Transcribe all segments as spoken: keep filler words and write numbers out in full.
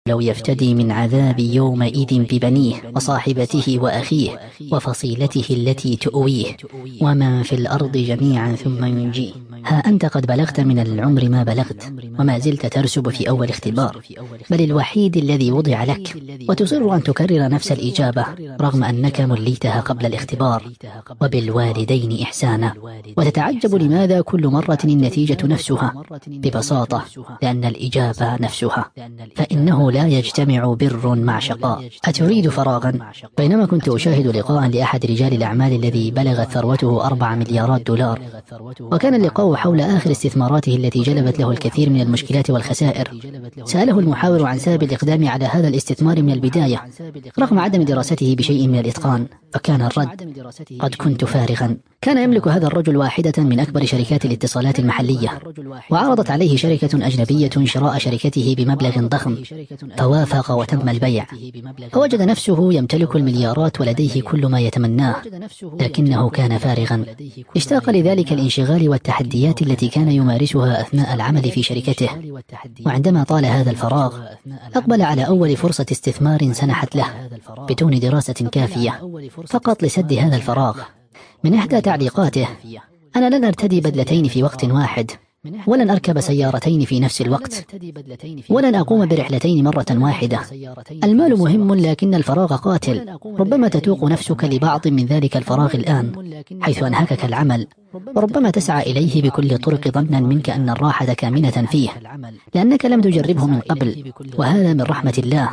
لو يفتدي من عذاب يومئذ ببنيه وصاحبته وأخيه وفصيلته التي تؤويه ومن في الأرض جميعا ثم ينجيه. ها أنت قد بلغت من العمر ما بلغت وما زلت ترسب في أول اختبار، بل الوحيد الذي وضع لك، وتصر أن تكرر نفس الإجابة رغم أنك مليتها قبل الاختبار. وبالوالدين إحسانا. وتتعجب لماذا كل مرة النتيجة نفسها؟ ببساطة لأن الإجابة نفسها، فإنه لا يجتمع بر مع شقاء. أتريد فراغا؟ بينما كنت أشاهد لقاء لأحد رجال الأعمال الذي بلغت ثروته أربع مليارات دولار، وكان اللقاء حول آخر استثماراته التي جلبت له الكثير من المشكلات والخسائر. سأله المحاور عن سبب الإقدام على هذا الاستثمار من البداية رغم عدم دراسته بشيء من الإتقان، فكان الرد: قد كنت فارغا. كان يملك هذا الرجل واحدة من أكبر شركات الاتصالات المحلية، وعرضت عليه شركة أجنبية شراء شركته بمبلغ ضخم، فوافق وتم البيع، فوجد نفسه يمتلك المليارات ولديه كل ما يتمناه، لكنه كان فارغا. اشتاق لذلك الانشغال والتحديات التي كان يمارسها أثناء العمل في شركته. وعندما طال هذا الفراغ أقبل على أول فرصة استثمار سنحت له بدون دراسة كافية، فقط لسد هذا الفراغ. من إحدى تعليقاته: أنا لن أرتدي بدلتين في وقت واحد، ولن أركب سيارتين في نفس الوقت، ولن أقوم برحلتين مرة واحدة. المال مهم لكن الفراغ قاتل. ربما تتوق نفسك لبعض من ذلك الفراغ الآن حيث أنهكك العمل، وربما تسعى إليه بكل طرق ظنا منك أن الراحة كامنة فيه لأنك لم تجربه من قبل، وهذا من رحمة الله.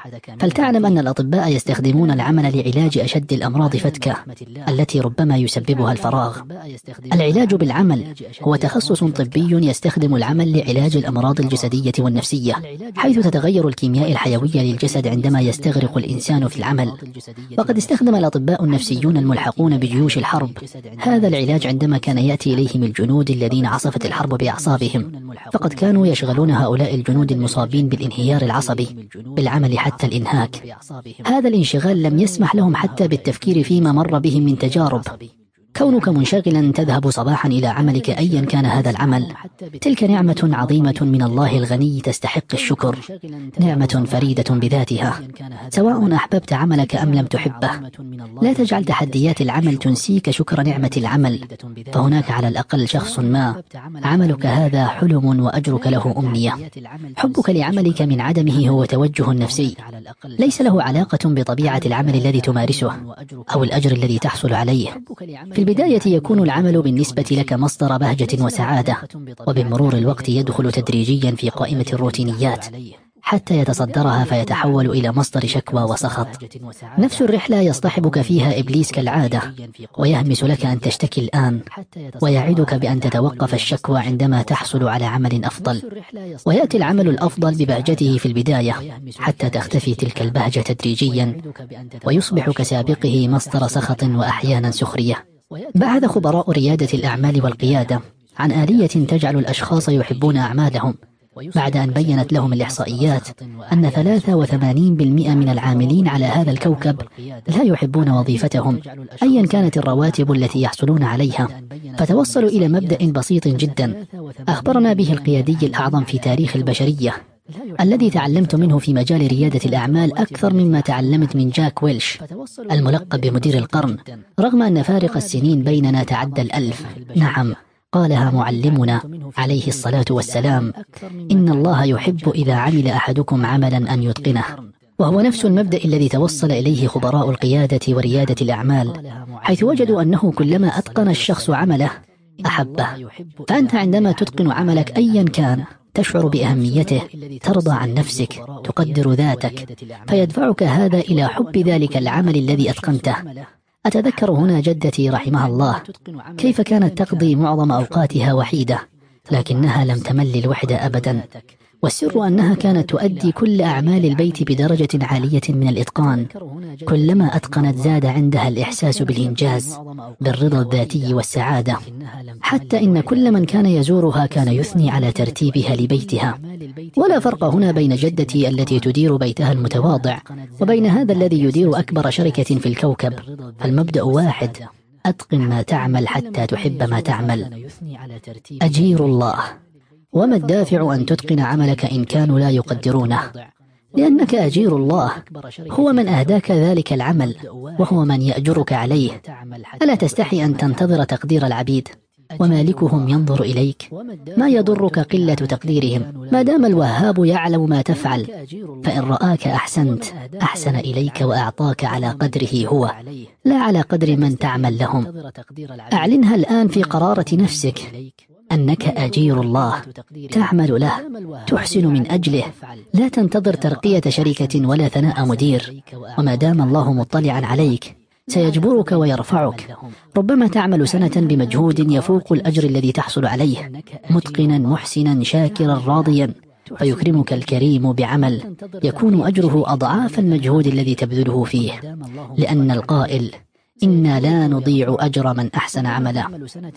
فلتعلم أن الأطباء يستخدمون العمل لعلاج أشد الأمراض فتكة التي ربما يسببها الفراغ. العلاج بالعمل هو تخصص طبي يستخدم العمل لعلاج الأمراض الجسدية والنفسية، حيث تتغير الكيمياء الحيوية للجسد عندما يستغرق الإنسان في العمل. وقد استخدم الأطباء النفسيون الملحقون بجيوش الحرب هذا العلاج عندما كان يأتي إليهم الجنود الذين عصفت الحرب بأعصابهم، فقد كانوا يشغلون هؤلاء الجنود المصابين بالانهيار العصبي بالعمل حتى الإنهاك. هذا الانشغال لم يسمح لهم حتى بالتفكير فيما مر بهم من تجارب. كونك منشغلا تذهب صباحا إلى عملك أيا كان هذا العمل، تلك نعمة عظيمة من الله الغني تستحق الشكر، نعمة فريدة بذاتها سواء أحببت عملك أم لم تحبه. لا تجعل تحديات العمل تنسيك شكر نعمة العمل، فهناك على الأقل شخص ما عملك هذا حلم وأجرك له أمنية. حبك لعملك من عدمه هو توجه نفسي، ليس له علاقة بطبيعة العمل الذي تمارسه أو الأجر الذي تحصل عليه. في البداية يكون العمل بالنسبة لك مصدر بهجة وسعادة، وبمرور الوقت يدخل تدريجيا في قائمة الروتينيات حتى يتصدرها فيتحول إلى مصدر شكوى وسخط. نفس الرحلة يصطحبك فيها إبليس كالعادة، ويهمس لك أن تشتكي الآن، ويعدك بأن تتوقف الشكوى عندما تحصل على عمل أفضل. ويأتي العمل الأفضل ببهجته في البداية حتى تختفي تلك البهجة تدريجيا، ويصبح كسابقه مصدر سخط وأحيانا سخرية. بحث خبراء ريادة الأعمال والقيادة عن آلية تجعل الأشخاص يحبون أعمالهم، بعد أن بيّنت لهم الإحصائيات أن ثلاثة وثمانين بالمئة من العاملين على هذا الكوكب لا يحبون وظيفتهم أيا كانت الرواتب التي يحصلون عليها. فتوصلوا إلى مبدأ بسيط جدا أخبرنا به القيادي الأعظم في تاريخ البشرية، الذي تعلمت منه في مجال ريادة الأعمال أكثر مما تعلمت من جاك ويلش الملقب بمدير القرن، رغم أن فارق السنين بيننا تعدى الألف. نعم، قالها معلمنا عليه الصلاة والسلام: إن الله يحب إذا عمل أحدكم عملا أن يتقنه. وهو نفس المبدأ الذي توصل إليه خبراء القيادة وريادة الأعمال، حيث وجدوا أنه كلما أتقن الشخص عمله أحبه. فأنت عندما تتقن عملك أيا كان تشعر بأهميته، ترضى عن نفسك، تقدر ذاتك، فيدفعك هذا إلى حب ذلك العمل الذي أتقنته. أتذكر هنا جدتي رحمها الله كيف كانت تقضي معظم أوقاتها وحيدة، لكنها لم تمل الوحدة أبدا، والسر أنها كانت تؤدي كل أعمال البيت بدرجة عالية من الإتقان. كلما أتقنت زاد عندها الإحساس بالإنجاز، بالرضا الذاتي والسعادة، حتى إن كل من كان يزورها كان يثني على ترتيبها لبيتها. ولا فرق هنا بين جدتي التي تدير بيتها المتواضع وبين هذا الذي يدير أكبر شركة في الكوكب، فالمبدأ واحد: أتقن ما تعمل حتى تحب ما تعمل. أجير الله. وما الدافع أن تتقن عملك إن كانوا لا يقدرونه؟ لأنك أجير الله، هو من أهداك ذلك العمل وهو من يأجرك عليه. ألا تستحي أن تنتظر تقدير العبيد ومالكهم ينظر إليك؟ ما يضرك قلة تقديرهم ما دام الوهاب يعلم ما تفعل، فإن رآك أحسنت أحسن إليك وأعطاك على قدره هو، لا على قدر من تعمل لهم. أعلنها الآن في قرارة نفسك أنك أجير الله، تعمل له، تحسن من أجله، لا تنتظر ترقية شركة ولا ثناء مدير. وما دام الله مطلعا عليك سيجبرك ويرفعك. ربما تعمل سنة بمجهود يفوق الأجر الذي تحصل عليه، متقنا محسنا شاكرا راضيا، فيكرمك الكريم بعمل يكون أجره أضعاف المجهود الذي تبذله فيه، لأن القائل إنا لا نضيع أجر من أحسن عملا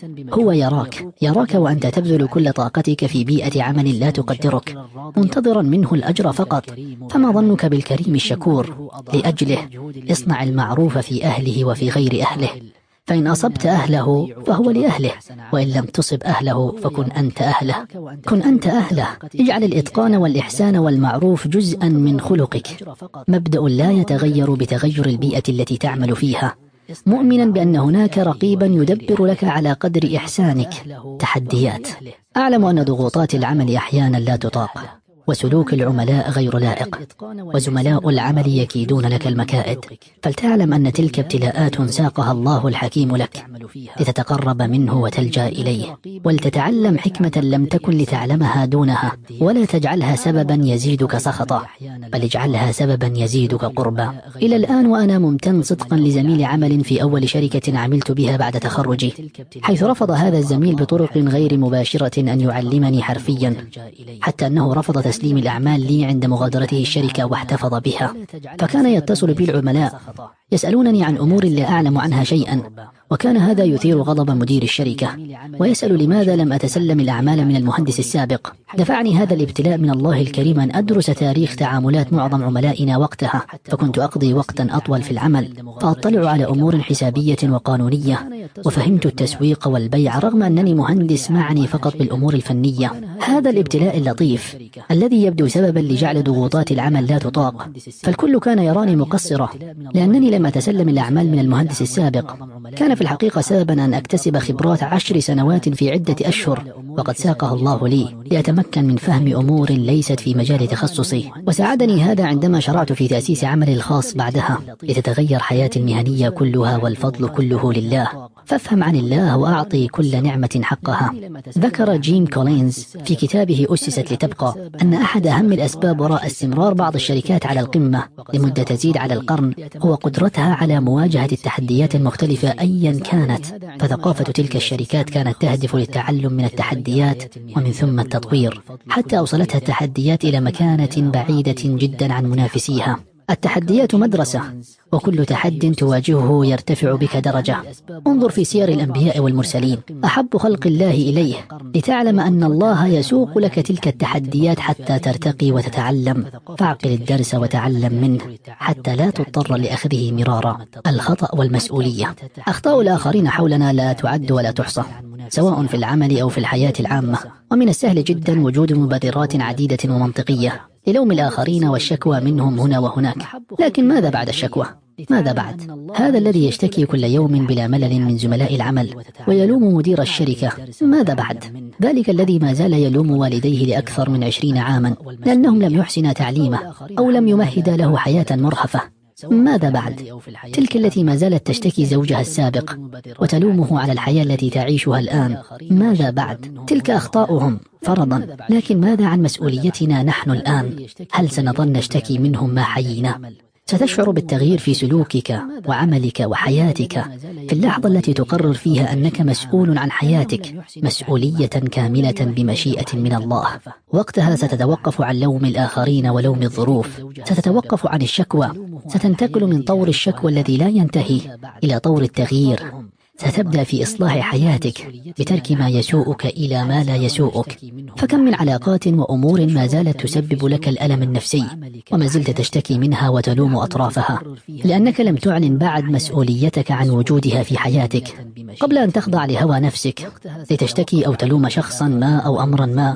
هو يراك يراك وأنت تبذل كل طاقتك في بيئة عمل لا تقدرك، منتظرا منه الأجر فقط. فما ظنك بالكريم الشكور؟ لأجله اصنع المعروف في أهله وفي غير أهله، فإن أصبت أهله فهو لأهله، وإن لم تصب أهله فكن أنت أهله. كن أنت أهله، اجعل الإتقان والإحسان والمعروف جزءا من خلقك، مبدأ لا يتغير بتغير البيئة التي تعمل فيها، مؤمنا بأن هناك رقيبا يدبر لك على قدر إحسانك. تحديات. أعلم أن ضغوطات العمل أحيانا لا تطاق، وسلوك العملاء غير لائق، وزملاء العمل يكيدون لك المكائد، فلتعلم أن تلك ابتلاءات ساقها الله الحكيم لك لتتقرب منه وتلجأ إليه، ولتتعلم حكمة لم تكن لتعلمها دونها، ولا تجعلها سببا يزيدك سخطا، بل اجعلها سببا يزيدك قربا. إلى الآن وأنا ممتن صدقا لزميل عمل في أول شركة عملت بها بعد تخرجي، حيث رفض هذا الزميل بطرق غير مباشرة أن يعلمني حرفيا، حتى أنه رفض تسليم الأعمال لي عند مغادرته الشركة واحتفظ بها. فكان يتصل بي العملاء يسألونني عن أمور لا أعلم عنها شيئا، وكان هذا يثير غضب مدير الشركة، ويسأل لماذا لم أتسلم الأعمال من المهندس السابق. دفعني هذا الابتلاء من الله الكريم أن أدرس تاريخ تعاملات معظم عملائنا وقتها، فكنت أقضي وقتا أطول في العمل، فأطلع على أمور حسابية وقانونية، وفهمت التسويق والبيع رغم أنني مهندس معني فقط بالأمور الفنية. هذا الابتلاء اللطيف الذي يبدو سببا لجعل ضغوطات العمل لا تطاق، فالكل كان يراني مقصرة لأنني لم أتسلم الأعمال من المهندس السابق، كان في الحقيقة سببا أن أكتسب خبرات عشر سنوات في عدة أشهر، وقد ساقه الله لي لأتمكن من فهم أمور ليست في مجال تخصصي. وساعدني هذا عندما شرعت في تأسيس عملي الخاص بعدها، لتتغير حياتي المهنية كلها والفضل كله لله. فافهم عن الله وأعطي كل نعمة حقها. ذكر جيم كولينز في كتابه أسست لتبقى أن أحد أهم الأسباب وراء استمرار بعض الشركات على القمة لمدة تزيد على القرن هو قدرتها على مواجهة التحديات المختلفة أيا كانت. فثقافة تلك الشركات كانت تهدف للتعلم من التحديات ومن ثم التطوير، حتى أوصلتها التحديات إلى مكانة بعيدة جدا عن منافسيها. التحديات مدرسة، وكل تحد تواجهه يرتفع بك درجة. انظر في سير الأنبياء والمرسلين، أحب خلق الله إليه لتعلم أن الله يسوق لك تلك التحديات حتى ترتقي وتتعلم، فاعقل الدرس وتعلم منه حتى لا تضطر لأخذه مرارا. الخطأ والمسؤولية. أخطاء الآخرين حولنا لا تعد ولا تحصى، سواء في العمل أو في الحياة العامة، ومن السهل جدا وجود مبررات عديدة ومنطقية للوم الآخرين والشكوى منهم هنا وهناك. لكن ماذا بعد الشكوى؟ ماذا بعد؟ هذا الذي يشتكي كل يوم بلا ملل من زملاء العمل ويلوم مدير الشركة، ماذا بعد؟ ذلك الذي ما زال يلوم والديه لأكثر من عشرين عاما لأنهم لم يحسنا تعليمه أو لم يمهدا له حياة مرهفة، ماذا بعد؟ تلك التي ما زالت تشتكي زوجها السابق وتلومه على الحياة التي تعيشها الآن، ماذا بعد؟ تلك أخطاؤهم فرضا، لكن ماذا عن مسؤوليتنا نحن الآن؟ هل سنظل نشتكي منهم ما حيينا؟ ستشعر بالتغيير في سلوكك وعملك وحياتك في اللحظة التي تقرر فيها أنك مسؤول عن حياتك مسؤولية كاملة بمشيئة من الله. وقتها ستتوقف عن لوم الآخرين ولوم الظروف، ستتوقف عن الشكوى، ستنتقل من طور الشكوى الذي لا ينتهي إلى طور التغيير. ستبدأ في إصلاح حياتك بترك ما يسوءك إلى ما لا يسوءك. فكم من علاقات وأمور ما زالت تسبب لك الألم النفسي وما زلت تشتكي منها وتلوم أطرافها لأنك لم تعلن بعد مسؤوليتك عن وجودها في حياتك. قبل أن تخضع لهوى نفسك لتشتكي أو تلوم شخصا ما أو أمرا ما،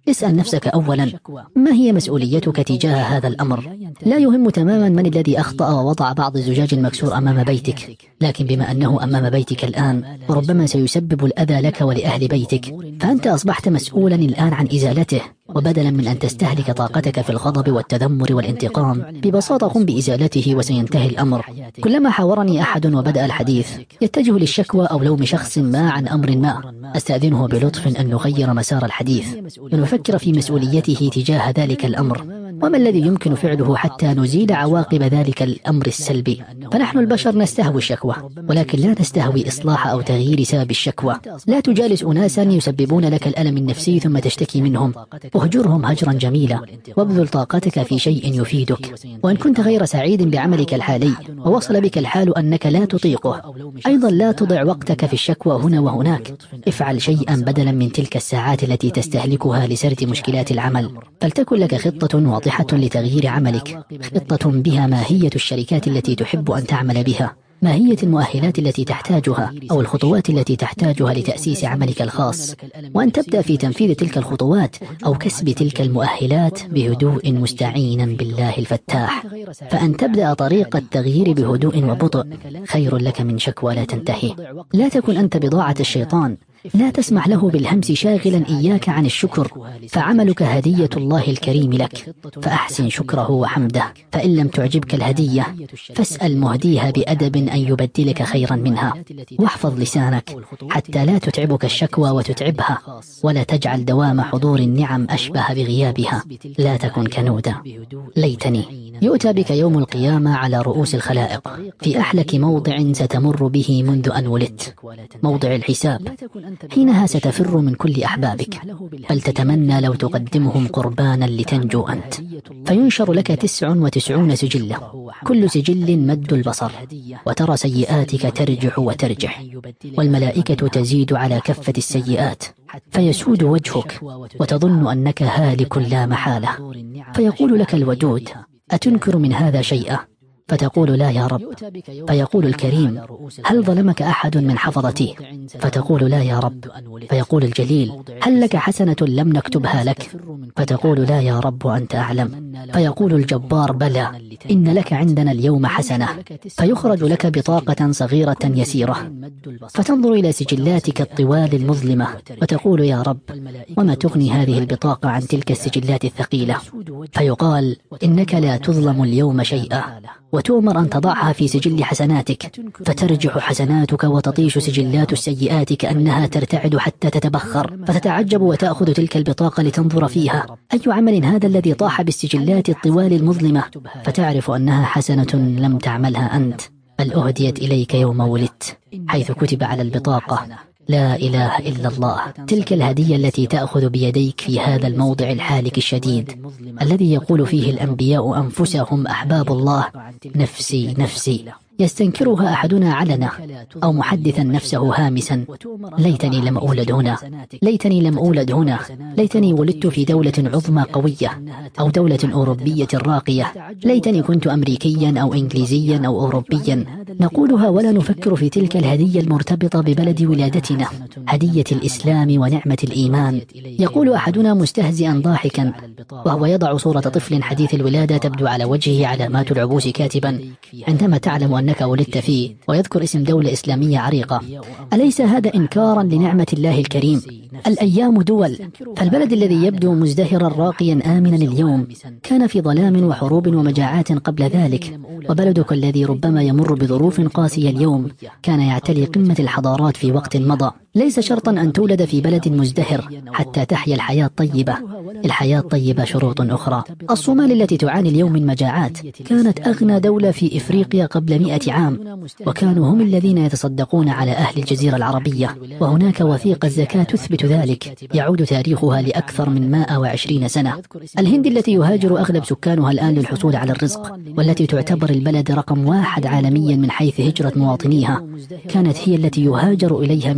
اسأل نفسك أولا، ما هي مسؤوليتك تجاه هذا الأمر؟ لا يهم تماما من الذي أخطأ ووضع بعض الزجاج المكسور أمام بيتك، لكن بما أنه أمام بيتك الآن وربما سيسبب الأذى لك ولأهل بيتك، فأنت أصبحت مسؤولا الآن عن إزالته. وبدلا من أن تستهلك طاقتك في الغضب والتذمر والانتقام، ببساطة قم بإزالته وسينتهي الأمر. كلما حاورني أحد وبدأ الحديث يتجه للشكوى أو لوم شخص ما عن أمر ما، أستأذنه بلطف أن نغير مسار الحديث ونفكر في مسؤوليته تجاه ذلك الأمر، وما الذي يمكن فعله حتى نزيل عواقب ذلك الأمر السلبي. فنحن البشر نستهوي الشكوى، ولكن لا نستهوي إصلاح أو تغيير سبب الشكوى. لا تجالس أناسا يسببون لك الألم النفسي ثم تشتكي منهم، اهجرهم هجرا جميلا وابذل طاقتك في شيء يفيدك. وإن كنت غير سعيد بعملك الحالي ووصل بك الحال أنك لا تطيقه، أيضا لا تضع وقتك في الشكوى هنا وهناك. افعل شيئا بدلا من تلك الساعات التي تستهلكها لسرد مشكلات العمل. فلتكن لك خطة واضحة لتغيير عملك، خطة بها ماهية الشركات التي تحب أن تعمل بها، ماهية المؤهلات التي تحتاجها أو الخطوات التي تحتاجها لتأسيس عملك الخاص، وأن تبدأ في تنفيذ تلك الخطوات أو كسب تلك المؤهلات بهدوء مستعينا بالله الفتاح. فأن تبدأ طريق التغيير بهدوء وبطء خير لك من شكوى لا تنتهي. لا تكن أنت بضاعة الشيطان، لا تسمح له بالهمس شاغلا إياك عن الشكر، فعملك هدية الله الكريم لك، فأحسن شكره وحمده. فإن لم تعجبك الهدية فاسأل مهديها بأدب أن يبدلك خيرا منها. واحفظ لسانك حتى لا تتعبك الشكوى وتتعبها، ولا تجعل دوام حضور النعم أشبه بغيابها. لا تكن كنودا. ليتني يؤتى بك يوم القيامة على رؤوس الخلائق في أحلك موضع ستمر به منذ أن ولدت، موضع الحساب. حينها ستفر من كل أحبابك، بل تتمنى لو تقدمهم قربانا لتنجو أنت. فينشر لك تسع وتسعون سجلة، كل سجل مد البصر، وترى سيئاتك ترجح وترجح، والملائكة تزيد على كفة السيئات، فيسود وجهك وتظن أنك هالك لا محالة. فيقول لك الودود: أتنكر من هذا شيئا؟ فتقول: لا يا رب. فيقول الكريم: هل ظلمك أحد من حفظتي؟ فتقول: لا يا رب. فيقول الجليل: هل لك حسنة لم نكتبها لك؟ فتقول: لا يا رب وأنت أعلم. فيقول الجبار: بلى، إن لك عندنا اليوم حسنة. فيخرج لك بطاقة صغيرة يسيرة، فتنظر إلى سجلاتك الطوال المظلمة وتقول: يا رب، وما تغني هذه البطاقة عن تلك السجلات الثقيلة؟ فيقال: إنك لا تظلم اليوم شيئا، وتؤمر أن تضعها في سجل حسناتك، فترجح حسناتك وتطيش سجلات السيئات كأنها ترتعد حتى تتبخر، فتتعجب وتأخذ تلك البطاقة لتنظر فيها: أي عمل هذا الذي طاح بالسجلات الطوال المظلمة؟ فتعرف أنها حسنة لم تعملها أنت، بل أهديت إليك يوم ولدت، حيث كتب على البطاقة: لا إله إلا الله. تلك الهدية التي تأخذ بيديك في هذا الموضع الحالك الشديد الذي يقول فيه الأنبياء أنفسهم أحباب الله: نفسي نفسي. يستنكرها أحدنا علنا، أو محدثا نفسه هامسا: ليتني لم أولد هنا، ليتني لم أولد هنا، ليتني ولدت في دولة عظمى قوية أو دولة أوروبية راقية، ليتني كنت أمريكيا أو إنجليزيا أو أوروبيا. نقولها ولا نفكر في تلك الهدية المرتبطة ببلد ولادتنا، هدية الإسلام ونعمة الإيمان. يقول أحدنا مستهزئا ضاحكا وهو يضع صورة طفل حديث الولادة تبدو على وجهه علامات العبوس كاتبا: عندما تعلم أنك ولدت فيه، ويذكر اسم دولة إسلامية عريقة. أليس هذا إنكارا لنعمة الله الكريم؟ الأيام دول، فالبلد الذي يبدو مزدهرا راقيا آمنا اليوم كان في ظلام وحروب ومجاعات قبل ذلك، وبلدك الذي ربما يمر بظروف قاسية اليوم كان يعتلي قمة الحضارات في وقت مضى. ليس شرطا أن تولد في بلد مزدهر حتى تحيا الحياة الطيبة، الحياة الطيبة شروط أخرى. الصومال التي تعاني اليوم من مجاعات كانت أغنى دولة في إفريقيا قبل مئة عام، وكانوا هم الذين يتصدقون على أهل الجزيرة العربية، وهناك وثيقة زكاة تثبت ذلك يعود تاريخها لأكثر من مئة وعشرين سنة. الهند التي يهاجر أغلب سكانها الآن للحصول على الرزق، والتي تعتبر البلد رقم واحد عالميا من حيث هجرة مواطنيها، كانت هي التي يهاجر إليها من كل بقاع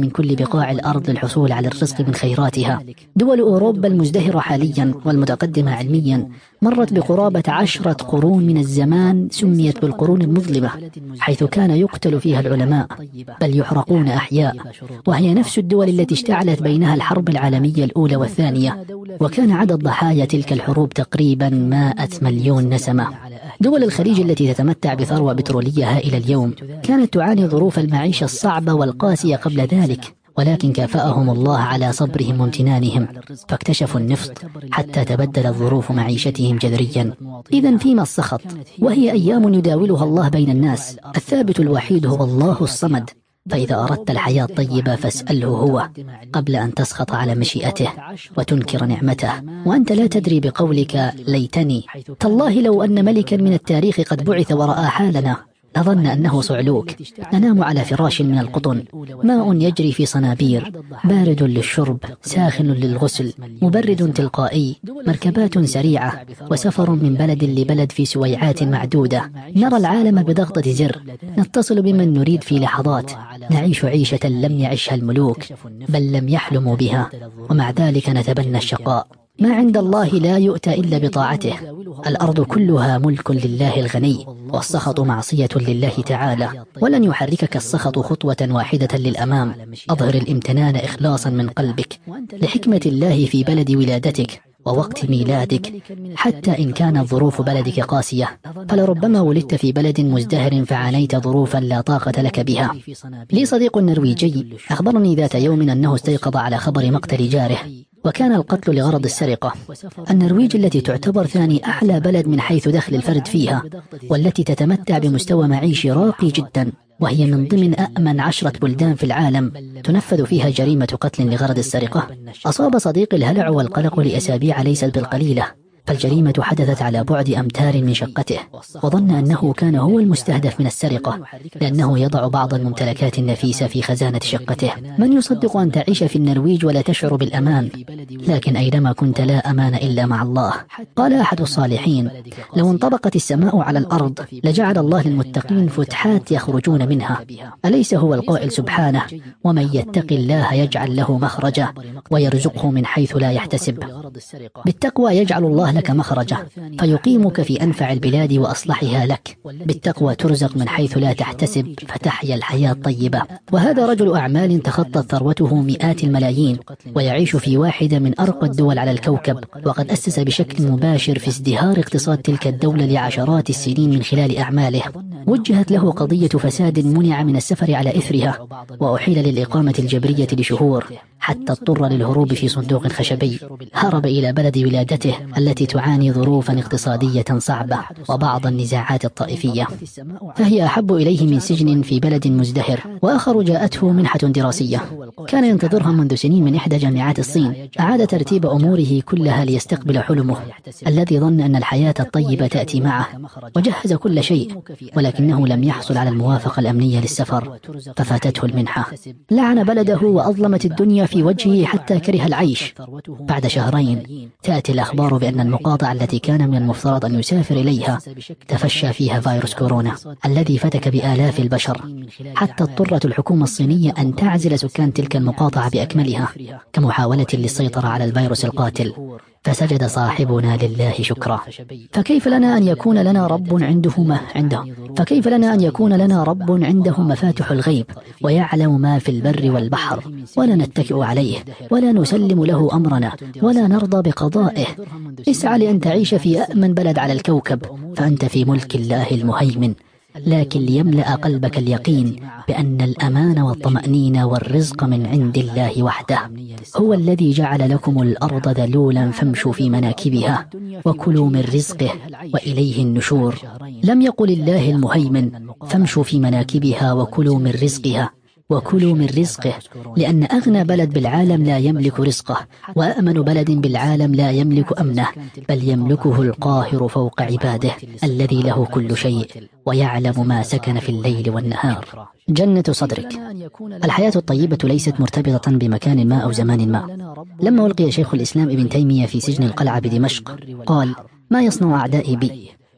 بقاع الأرض للحصول على الرزق من خيراتها. دول أوروبا المزدهرة حاليا والمتقدمة علميا مرت بقرابة عشرة قرون من الزمان سميت بالقرون المظلمة، حيث كان يقتل فيها العلماء بل يحرقون أحياء، وهي نفس الدول التي اشتعلت بينها الحرب العالمية الأولى والثانية، وكان عدد ضحايا تلك الحروب تقريبا مائة مليون نسمة. دول الخليج التي تتمتع بثروة بترولية هائلة اليوم كانت تعاني ظروف المعيشة الصعبة والقاسية قبل ذلك، ولكن كافأهم الله على صبرهم وامتنانهم فاكتشفوا النفط حتى تبدلت ظروف معيشتهم جذريا. إذن فيما السخط؟ وهي أيام يداولها الله بين الناس. الثابت الوحيد هو الله الصمد، فإذا أردت الحياة الطيبة فاسأله هو قبل أن تسخط على مشيئته وتنكر نعمته وأنت لا تدري بقولك ليتني. تالله لو أن ملكا من التاريخ قد بعث ورأى حالنا لظن أنه صعلوك. ننام على فراش من القطن، ماء يجري في صنابير، بارد للشرب ساخن للغسل، مبرد تلقائي، مركبات سريعة، وسفر من بلد لبلد في سويعات معدودة. نرى العالم بضغطة زر، نتصل بمن نريد في لحظات، نعيش عيشة لم يعشها الملوك بل لم يحلموا بها، ومع ذلك نتبنى الشقاء. ما عند الله لا يؤتى إلا بطاعته. الأرض كلها ملك لله الغني، والسخط معصية لله تعالى، ولن يحركك السخط خطوة واحدة للأمام. أظهر الامتنان إخلاصا من قلبك لحكمة الله في بلد ولادتك ووقت ميلادك، حتى إن كانت ظروف بلدك قاسية، فلربما ولدت في بلد مزدهر فعانيت ظروفا لا طاقة لك بها. لي صديق نرويجي أخبرني ذات يوم أنه استيقظ على خبر مقتل جاره، وكان القتل لغرض السرقة. النرويج التي تعتبر ثاني أعلى بلد من حيث دخل الفرد فيها، والتي تتمتع بمستوى معيشي راقي جدا، وهي من ضمن أأمن عشرة بلدان في العالم تنفذ فيها جريمة قتل لغرض السرقة، أصاب صديقي الهلع والقلق لأسابيع ليست بالقليلة، فالجريمة حدثت على بعد أمتار من شقته، وظن أنه كان هو المستهدف من السرقة لأنه يضع بعض الممتلكات النفيسة في خزانة شقته. من يصدق أن تعيش في النرويج ولا تشعر بالأمان؟ لكن أينما كنت لا أمان إلا مع الله. قال أحد الصالحين: لو انطبقت السماء على الأرض لجعل الله للمتقين فتحات يخرجون منها. أليس هو القائل سبحانه: ومن يتق الله يجعل له مخرجا ويرزقه من حيث لا يحتسب. بالتقوى يجعل الله لك مخرجا فيقيمك في أنفع البلاد وأصلحها لك. بالتقوى ترزق من حيث لا تحتسب فتحيا الحياة الطيبة. وهذا رجل أعمال تخطت ثروته مئات الملايين، ويعيش في واحدة من أرقى الدول على الكوكب، وقد أسس بشكل مباشر في ازدهار اقتصاد تلك الدولة لعشرات السنين من خلال أعماله. وجهت له قضية فساد منع من السفر على إثرها، وأحيل للإقامة الجبرية لشهور حتى اضطر للهروب في صندوق خشبي. هرب إلى بلد ولادته التي تعاني ظروفا اقتصادية صعبة وبعض النزاعات الطائفية، فهي أحب إليه من سجن في بلد مزدهر. وآخر جاءته منحة دراسية كان ينتظرها منذ سنين من إحدى جامعات الصين. أعاد ترتيب أموره كلها ليستقبل حلمه الذي ظن أن الحياة الطيبة تأتي معه، وجهز كل شيء، ولكنه لم يحصل على الموافقة الأمنية للسفر ففاتته المنحة. لعن بلده وأظلمت الدنيا في وجهه حتى كره العيش. بعد شهرين تأتي الأخبار بأن المقاطعة التي كان من المفترض أن يسافر إليها تفشى فيها فيروس كورونا الذي فتك بآلاف البشر، حتى اضطرت الحكومة الصينية أن تعزل سكان تلك المقاطعة بأكملها كمحاولة للسيطرة على الفيروس القاتل. فسجد صاحبنا لله شكرا. فكيف لنا أن يكون لنا رب عنده ما عنده فكيف لنا أن يكون لنا رب عنده مفاتح الغيب ويعلم ما في البر والبحر، ولا نتكئ عليه ولا نسلم له أمرنا ولا نرضى بقضائه؟ اسعى لأن تعيش في أأمن بلد على الكوكب، فأنت في ملك الله المهيمن، لكن ليملأ قلبك اليقين بأن الأمان والطمأنينة والرزق من عند الله وحده. هو الذي جعل لكم الأرض ذلولا فامشوا في مناكبها وكلوا من رزقه وإليه النشور. لم يقل الله المهيمن فامشوا في مناكبها وكلوا من رزقها وكلوا من رزقه، لأن أغنى بلد بالعالم لا يملك رزقه، وأأمن بلد بالعالم لا يملك أمنه، بل يملكه القاهر فوق عباده الذي له كل شيء ويعلم ما سكن في الليل والنهار. جنة صدرك. الحياة الطيبة ليست مرتبطة بمكان ما أو زمان ما. لما ألقي شيخ الإسلام ابن تيمية في سجن القلعة بدمشق قال: ما يصنع أعدائي بي؟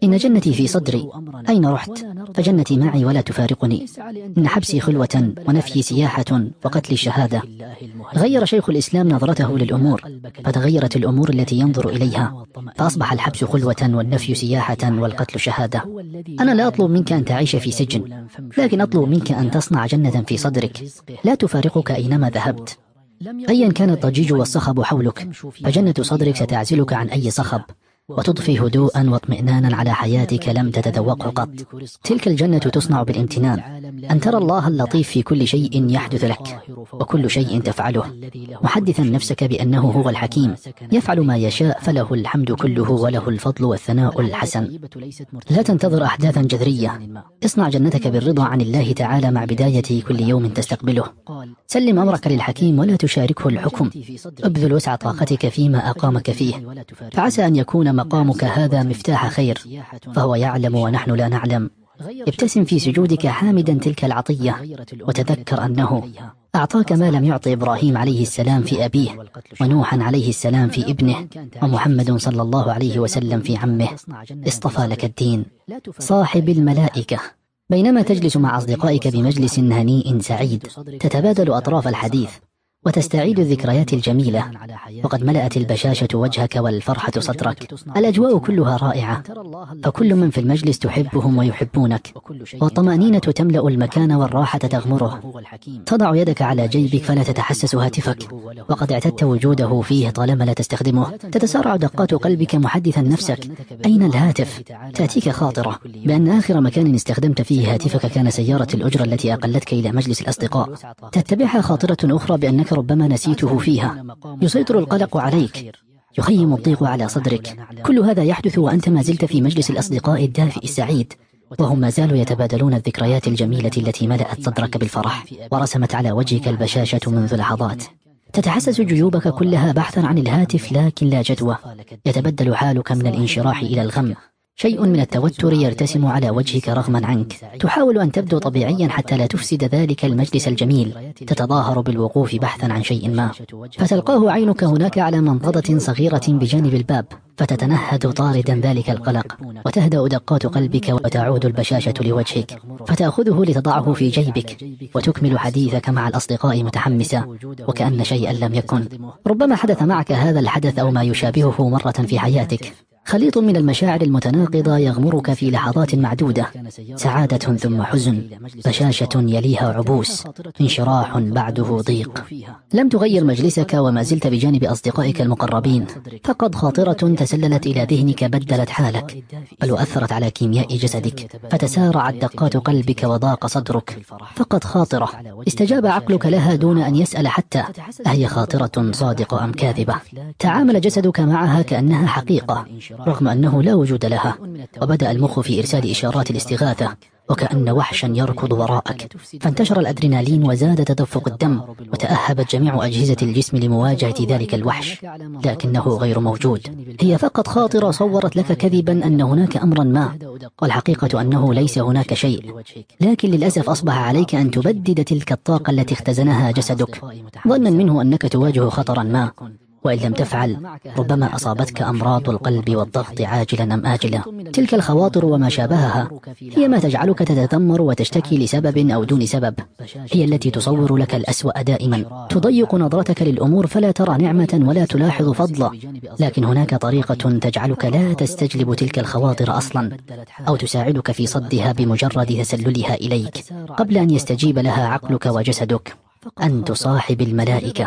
إن جنتي في صدري، أين رحت؟ فجنتي معي ولا تفارقني. إن حبسي خلوة ونفيي سياحة وقتلي شهادة. غير شيخ الإسلام نظرته للأمور، فتغيرت الأمور التي ينظر إليها، فأصبح الحبس خلوة والنفي سياحة والقتل شهادة. أنا لا أطلب منك أن تعيش في سجن، لكن أطلب منك أن تصنع جنة في صدرك لا تفارقك أينما ذهبت. أيا كان الضجيج والصخب حولك، فجنة صدرك ستعزلك عن أي صخب، وتضفي هدوءا واطمئنانا على حياتك لم تتذوقه قط. تلك الجنة تصنع بالامتنان، أن ترى الله اللطيف في كل شيء يحدث لك وكل شيء تفعله، محدثا نفسك بأنه هو الحكيم يفعل ما يشاء، فله الحمد كله وله الفضل والثناء الحسن. لا تنتظر أحداثا جذرية، اصنع جنتك بالرضا عن الله تعالى مع بداية كل يوم تستقبله. سلم أمرك للحكيم ولا تشاركه الحكم، ابذل وسع طاقتك فيما أقامك فيه، فعسى أن يكون مقامك هذا مفتاح خير، فهو يعلم ونحن لا نعلم. ابتسم في سجودك حامدا تلك العطية، وتذكر أنه أعطاك ما لم يعطي إبراهيم عليه السلام في أبيه، ونوحا عليه السلام في ابنه، ومحمد صلى الله عليه وسلم في عمه. اصطفى لك الدين. صاحب الملائكة. بينما تجلس مع أصدقائك بمجلس هنيء سعيد، تتبادل أطراف الحديث وتستعيد الذكريات الجميلة، وقد ملأت البشاشة وجهك والفرحة صدرك. الأجواء كلها رائعة، فكل من في المجلس تحبهم ويحبونك، والطمأنينة تملأ المكان والراحة تغمره. تضع يدك على جيبك فلا تتحسس هاتفك، وقد اعتدت وجوده فيه طالما لا تستخدمه. تتسارع دقات قلبك محدثا نفسك أين الهاتف؟ تأتيك خاطرة بأن آخر مكان استخدمت فيه هاتفك كان سيارة الأجرة التي أقلتك إلى مجلس الأصدقاء. تتبعها خاطرة أخرى بأنك ربما نسيته فيها. يسيطر القلق عليك، يخيم الضيق على صدرك. كل هذا يحدث وأنت ما زلت في مجلس الأصدقاء الدافئ السعيد، وهم ما زالوا يتبادلون الذكريات الجميلة التي ملأت صدرك بالفرح ورسمت على وجهك البشاشة منذ لحظات. تتحسس جيوبك كلها بحثا عن الهاتف، لكن لا جدوى. يتبدل حالك من الانشراح إلى الغم، شيء من التوتر يرتسم على وجهك رغما عنك. تحاول أن تبدو طبيعيا حتى لا تفسد ذلك المجلس الجميل. تتظاهر بالوقوف بحثا عن شيء ما، فتلقاه عينك هناك على منضدة صغيرة بجانب الباب، فتتنهد طاردا ذلك القلق، وتهدأ دقات قلبك وتعود البشاشة لوجهك، فتأخذه لتضعه في جيبك وتكمل حديثك مع الأصدقاء متحمسة وكأن شيئا لم يكن. ربما حدث معك هذا الحدث أو ما يشابهه مرة في حياتك. خليط من المشاعر المتناقضة يغمرك في لحظات معدودة، سعادة ثم حزن، بشاشة يليها عبوس، انشراح بعده ضيق. لم تغير مجلسك وما زلت بجانب أصدقائك المقربين، فقد خاطرة تسللت إلى ذهنك بدلت حالك، بل وأثرت على كيمياء جسدك، فتسارعت دقات قلبك وضاق صدرك. فقد خاطرة استجاب عقلك لها دون أن يسأل حتى أهي خاطرة صادقة أم كاذبة. تعامل جسدك معها كأنها حقيقة رغم أنه لا وجود لها، وبدأ المخ في إرسال إشارات الاستغاثة وكأن وحشا يركض وراءك. فانتشر الأدرينالين وزاد تدفق الدم، وتأهبت جميع أجهزة الجسم لمواجهة ذلك الوحش، لكنه غير موجود. هي فقط خاطرة صورت لك كذبا أن هناك أمرا ما، والحقيقة أنه ليس هناك شيء. لكن للأسف أصبح عليك أن تبدد تلك الطاقة التي اختزنها جسدك، ظنا منه أنك تواجه خطرا ما، وإن لم تفعل ربما أصابتك أمراض القلب والضغط عاجلا أم آجلا. تلك الخواطر وما شابهها هي ما تجعلك تتذمر وتشتكي لسبب أو دون سبب، هي التي تصور لك الأسوأ دائما، تضيق نظرتك للأمور فلا ترى نعمة ولا تلاحظ فضلا. لكن هناك طريقة تجعلك لا تستجلب تلك الخواطر أصلا، أو تساعدك في صدها بمجرد تسللها إليك قبل أن يستجيب لها عقلك وجسدك. أن تصاحب الملائكة.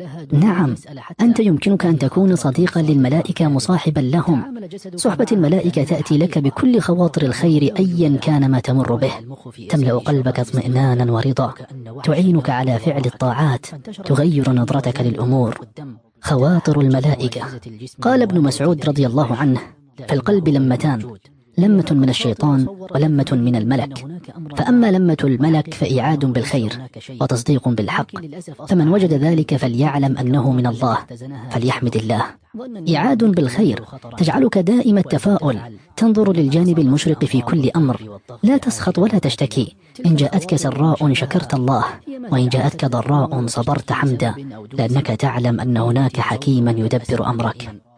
نعم، أنت يمكنك أن تكون صديقا للملائكة مصاحبا لهم. صحبة الملائكة تأتي لك بكل خواطر الخير أيا كان ما تمر به، تملأ قلبك اطمئنانا ورضا، تعينك على فعل الطاعات، تغير نظرتك للأمور. خواطر الملائكة. قال ابن مسعود رضي الله عنه: في القلب لمتان، لمة من الشيطان ولمة من الملك، فأما لمة الملك فإعاد بالخير وتصديق بالحق، فمن وجد ذلك فليعلم أنه من الله فليحمد الله. إعاد بالخير تجعلك دائم التفاؤل، تنظر للجانب المشرق في كل أمر، لا تسخط ولا تشتكي. إن جاءتك سراء شكرت الله، وإن جاءتك ضراء صبرت حمدا، لأنك تعلم أن هناك حكيما يدبر أمرك.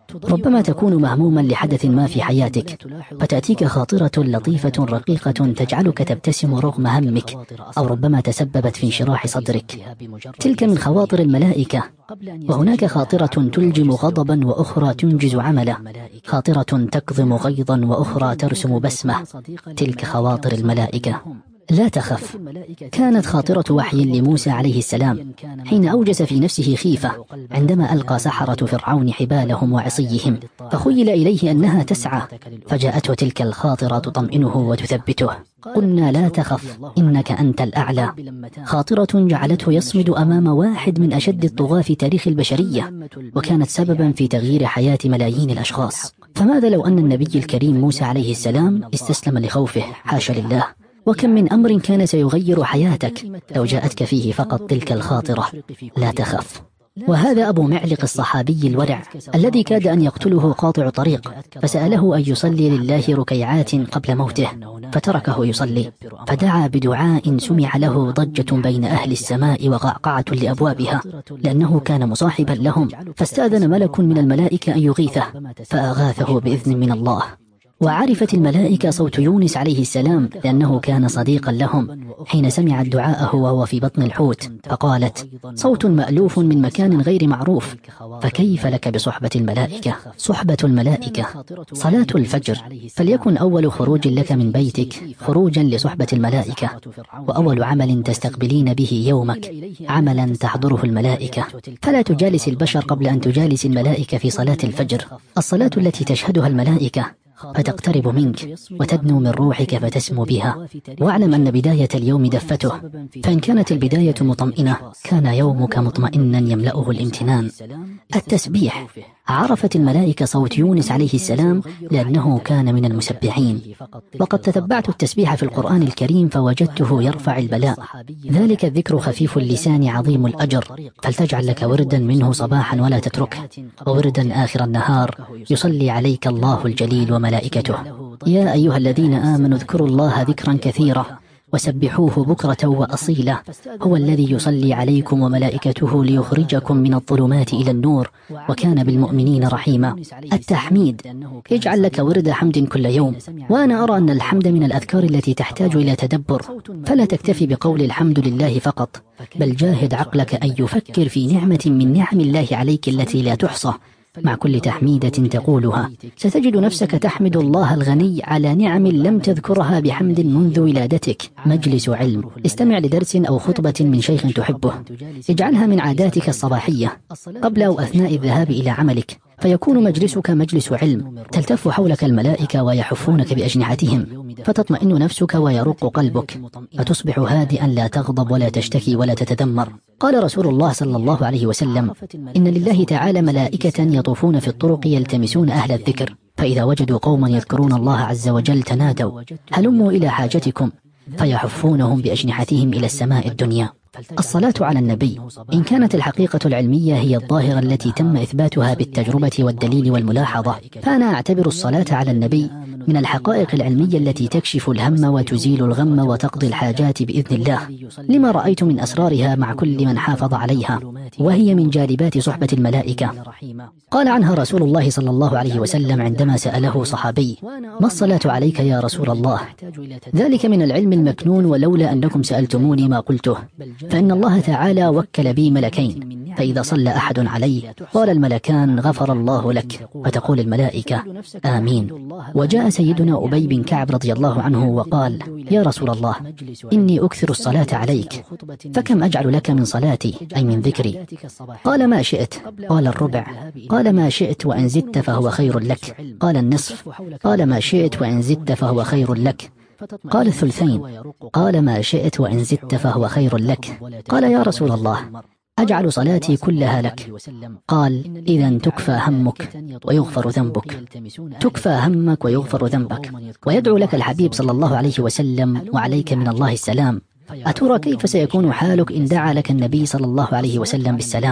ربما تكون مهموما لحدث ما في حياتك، فتأتيك خاطرة لطيفة رقيقة تجعلك تبتسم رغم همك، أو ربما تسببت في انشراح صدرك. تلك من خواطر الملائكة. وهناك خاطرة تلجم غضبا وأخرى تنجز عمله، خاطرة تكظم غيظا وأخرى ترسم بسمة. تلك خواطر الملائكة. لا تخف. كانت خاطرة وحي لموسى عليه السلام حين أوجس في نفسه خيفة عندما ألقى سحرة فرعون حبالهم وعصيهم، فخيل إليه أنها تسعى، فجاءته تلك الخاطرة تطمئنه وتثبته. قلنا لا تخف إنك أنت الأعلى. خاطرة جعلته يصمد أمام واحد من أشد الطغاة في تاريخ البشرية، وكانت سببا في تغيير حياة ملايين الأشخاص. فماذا لو أن النبي الكريم موسى عليه السلام استسلم لخوفه؟ حاشا لله. وكم من أمر كان سيغير حياتك لو جاءتك فيه فقط تلك الخاطرة. لا تخف. وهذا أبو معلق الصحابي الورع الذي كاد أن يقتله قاطع طريق، فسأله أن يصلي لله ركيعات قبل موته، فتركه يصلي، فدعا بدعاء سمع له ضجة بين أهل السماء وقعقعة لأبوابها، لأنه كان مصاحبا لهم، فاستأذن ملك من الملائكة أن يغيثه، فأغاثه بإذن من الله. وعرفت الملائكة صوت يونس عليه السلام لأنه كان صديقا لهم، حين سمعت دعاءه وهو في بطن الحوت، فقالت: صوت مألوف من مكان غير معروف، فكيف لك بصحبة الملائكة؟ صحبة الملائكة. صلاة الفجر، فليكن أول خروج لك من بيتك خروجا لصحبة الملائكة، وأول عمل تستقبلين به يومك عملا تحضره الملائكة. فلا تجالس البشر قبل أن تجالس الملائكة في صلاة الفجر، الصلاة التي تشهدها الملائكة، فتقترب منك وتدنو من روحك فتسمو بها. واعلم أن بداية اليوم دفته، فإن كانت البداية مطمئنة كان يومك مطمئنا يملأه الامتنان. التسبيح. عرفت الملائكة صوت يونس عليه السلام لأنه كان من المسبحين. وقد تتبعت التسبيح في القرآن الكريم فوجدته يرفع البلاء. ذلك الذكر خفيف اللسان عظيم الأجر، فلتجعل لك وردا منه صباحا ولا تتركه، ووردا آخر النهار يصلي عليك الله الجليل وملائكته. يا أيها الذين آمنوا اذكروا الله ذكرا كثيرا وسبحوه بكرة وأصيلا، هو الذي يصلي عليكم وملائكته ليخرجكم من الظلمات إلى النور، وكان بالمؤمنين رحيما. التحميد. اجعل لك ورد حمد كل يوم، وأنا أرى أن الحمد من الأذكار التي تحتاج إلى تدبر، فلا تكتفي بقول الحمد لله فقط، بل جاهد عقلك أن يفكر في نعمة من نعم الله عليك التي لا تحصى. مع كل تحميدة تقولها ستجد نفسك تحمد الله الغني على نعم لم تذكرها بحمد منذ ولادتك. مجلس علم. استمع لدرس أو خطبة من شيخ تحبه، اجعلها من عاداتك الصباحية قبل أو أثناء الذهاب إلى عملك، فيكون مجلسك مجلس علم، تلتف حولك الملائكة ويحفونك بأجنحتهم، فتطمئن نفسك ويرق قلبك، فتصبح هادئا لا تغضب ولا تشتكي ولا تتذمر. قال رسول الله صلى الله عليه وسلم: إن لله تعالى ملائكة يطوفون في الطرق يلتمسون أهل الذكر، فإذا وجدوا قوما يذكرون الله عز وجل تنادوا: هلموا إلى حاجتكم، فيحفونهم بأجنحتهم إلى السماء الدنيا. الصلاة على النبي. إن كانت الحقيقة العلمية هي الظاهرة التي تم إثباتها بالتجربة والدليل والملاحظة، فأنا أعتبر الصلاة على النبي من الحقائق العلمية التي تكشف الهم وتزيل الغم وتقضي الحاجات بإذن الله، لما رأيت من أسرارها مع كل من حافظ عليها، وهي من جالبات صحبة الملائكة. قال عنها رسول الله صلى الله عليه وسلم عندما سأله صحابي: ما الصلاة عليك يا رسول الله؟ ذلك من العلم المكنون، ولولا أنكم سألتموني ما قلته، فإن الله تعالى وكل بي ملكين، فإذا صلى أحد علي قال الملكان: غفر الله لك، فتقول الملائكة: آمين. وجاء سيدنا أبي بن كعب رضي الله عنه وقال: يا رسول الله، إني أكثر الصلاة عليك، فكم أجعل لك من صلاتي أي من ذكري؟ قال: ما شئت. قال: الربع. قال: ما شئت وإن زدت فهو خير لك. قال: النصف. قال: ما شئت وإن زدت فهو خير لك. قال: الثلثين. قال: ما شئت وإن زدت فهو خير لك. قال: يا رسول الله، أجعل صلاتي كلها لك. قال: إذن تكفى همك ويغفر ذنبك. تكفى همك ويغفر ذنبك. ويدعو لك الحبيب صلى الله عليه وسلم: وعليك من الله السلام. أترى كيف سيكون حالك إن دعا لك النبي صلى الله عليه وسلم بالسلام؟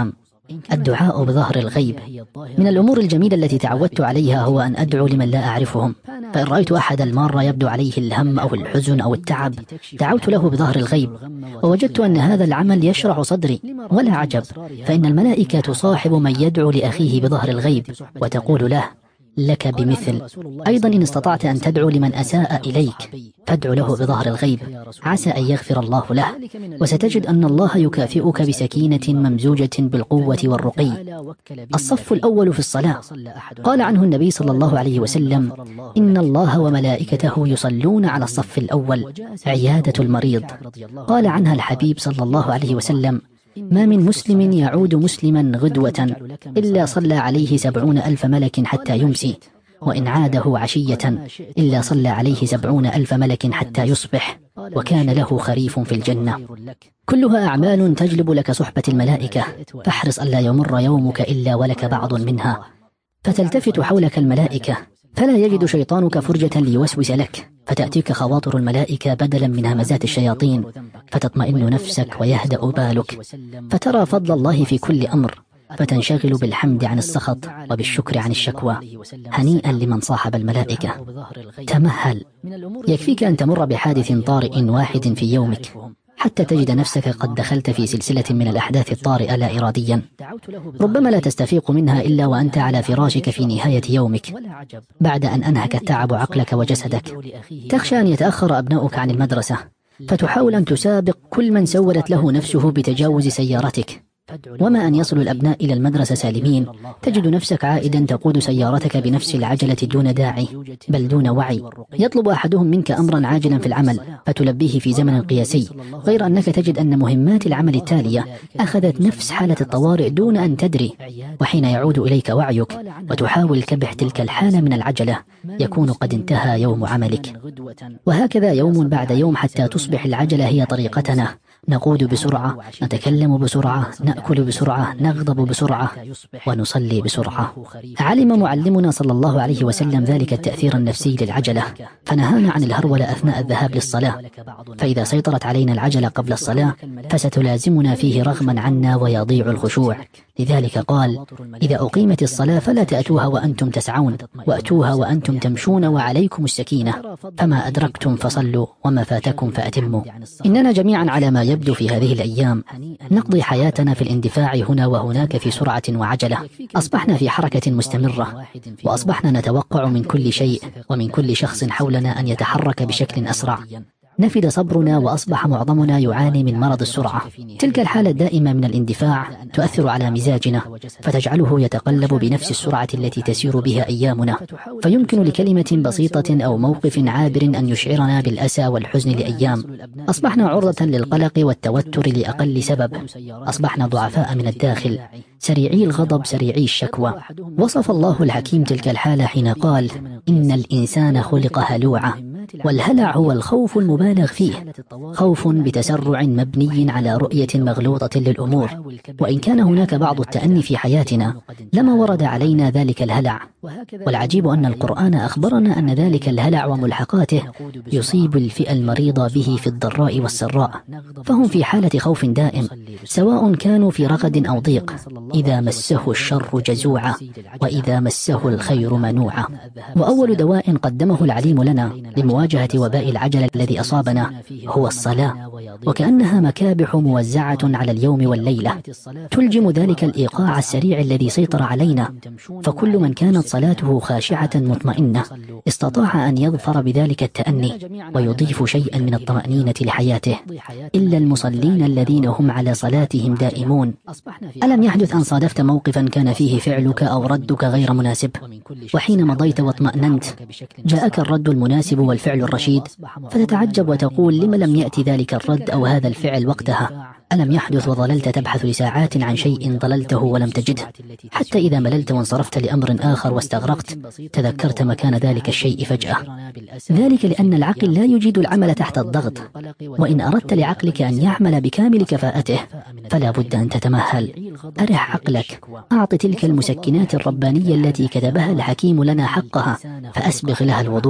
الدعاء بظهر الغيب. من الأمور الجميلة التي تعودت عليها هو أن أدعو لمن لا أعرفهم، فإن رأيت أحد المارة يبدو عليه الهم أو الحزن أو التعب دعوت له بظهر الغيب، ووجدت أن هذا العمل يشرح صدري. ولا عجب، فإن الملائكة تصاحب من يدعو لأخيه بظهر الغيب وتقول له لك بمثل. أيضا إن استطعت أن تدعو لمن أساء إليك فادعو له بظهر الغيب، عسى أن يغفر الله له، وستجد أن الله يكافئك بسكينة ممزوجة بالقوة والرقي. الصف الأول في الصلاة. قال عنه النبي صلى الله عليه وسلم: إن الله وملائكته يصلون على الصف الأول، عيادة المريض. قال عنها الحبيب صلى الله عليه وسلم: ما من مسلم يعود مسلما غدوة إلا صلى عليه سبعون ألف ملك حتى يمسي، وإن عاده عشية إلا صلى عليه سبعون ألف ملك حتى يصبح، وكان له خريف في الجنة. كلها أعمال تجلب لك صحبة الملائكة، فاحرص ألا يمر يومك إلا ولك بعض منها. فتلتفت حولك الملائكة، فلا يجد شيطانك فرجة ليوسوس لك، فتأتيك خواطر الملائكة بدلا من همزات الشياطين، فتطمئن نفسك ويهدأ بالك، فترى فضل الله في كل أمر، فتنشغل بالحمد عن السخط وبالشكر عن الشكوى. هنيئا لمن صاحب الملائكة. تمهل، يكفيك أن تمر بحادث طارئ واحد في يومك حتى تجد نفسك قد دخلت في سلسلة من الأحداث الطارئة لا إراديا، ربما لا تستفيق منها إلا وأنت على فراشك في نهاية يومك بعد أن أنهك التعب عقلك وجسدك. تخشى أن يتأخر أبناؤك عن المدرسة، فتحاول أن تسابق كل من سولت له نفسه بتجاوز سيارتك. وما أن يصل الأبناء إلى المدرسة سالمين، تجد نفسك عائدا تقود سيارتك بنفس العجلة دون داعي بل دون وعي. يطلب أحدهم منك أمرا عاجلا في العمل فتلبيه في زمن قياسي، غير أنك تجد أن مهمات العمل التالية أخذت نفس حالة الطوارئ دون أن تدري. وحين يعود إليك وعيك وتحاول كبح تلك الحالة من العجلة، يكون قد انتهى يوم عملك. وهكذا يوم بعد يوم حتى تصبح العجلة هي طريقتنا. نقود بسرعة، نتكلم بسرعة، نأكل بسرعة، نغضب بسرعة، ونصلي بسرعة. علم معلمنا صلى الله عليه وسلم ذلك التأثير النفسي للعجلة، فنهانا عن الهرولة أثناء الذهاب للصلاة، فإذا سيطرت علينا العجلة قبل الصلاة فستلازمنا فيه رغما عنا ويضيع الخشوع. لذلك قال: إذا أقيمت الصلاة فلا تأتوها وأنتم تسعون، وأتوها وأنتم تمشون وعليكم السكينة، فما أدركتم فصلوا وما فاتكم فأتموا. إننا جميعا على ما يبدو في هذه الأيام نقضي حياتنا في الاندفاع هنا وهناك في سرعة وعجلة. أصبحنا في حركة مستمرة، وأصبحنا نتوقع من كل شيء ومن كل شخص حولنا أن يتحرك بشكل أسرع. نفد صبرنا وأصبح معظمنا يعاني من مرض السرعة. تلك الحالة الدائمة من الاندفاع تؤثر على مزاجنا، فتجعله يتقلب بنفس السرعة التي تسير بها أيامنا، فيمكن لكلمة بسيطة أو موقف عابر أن يشعرنا بالأسى والحزن لأيام. أصبحنا عرضة للقلق والتوتر لأقل سبب، أصبحنا ضعفاء من الداخل، سريعي الغضب، سريعي الشكوى. وصف الله الحكيم تلك الحالة حين قال: إن الإنسان خلق هلوعا. والهلع هو الخوف المبالغ فيه، خوف بتسرع مبني على رؤية مغلوطة للأمور. وإن كان هناك بعض التأني في حياتنا لما ورد علينا ذلك الهلع. والعجيب أن القرآن أخبرنا أن ذلك الهلع وملحقاته يصيب الفئة المريضة به في الضراء والسراء، فهم في حالة خوف دائم سواء كانوا في رغد أو ضيق، إذا مسه الشر جزوعا وإذا مسه الخير منوعا. وأول دواء قدمه العليم لنا لمواجهة وباء العجلة الذي أصابنا هو الصلاة، وكأنها مكابح موزعة على اليوم والليلة تلجم ذلك الإيقاع السريع الذي سيطر علينا. فكل من كانت صلاته خاشعة مطمئنة استطاع أن يظفر بذلك التأني ويضيف شيئا من الطمأنينة لحياته، إلا المصلين الذين هم على صلاتهم دائمون. ألم يحدث أن صادفت موقفا كان فيه فعلك أو ردك غير مناسب، وحين مضيت واطمأننت جاءك الرد المناسب والفعل الرشيد، فتتعجب وتقول: لم لم يأتي ذلك الرد أو هذا الفعل وقتها؟ ألم يحدث وظللت تبحث لساعات عن شيء ضللته ولم تجده، حتى إذا مللت وانصرفت لأمر آخر واستغرقت تذكرت مكان ذلك الشيء فجأة؟ ذلك لأن العقل لا يجيد العمل تحت الضغط، وإن أردت لعقلك أن يعمل بكامل كفاءته فلا بد أن تتمهل. أرح عقلك، أعط تلك المسكنات الربانية التي كتبها الحكيم لنا حقها، فأسبغ لها الوضوء،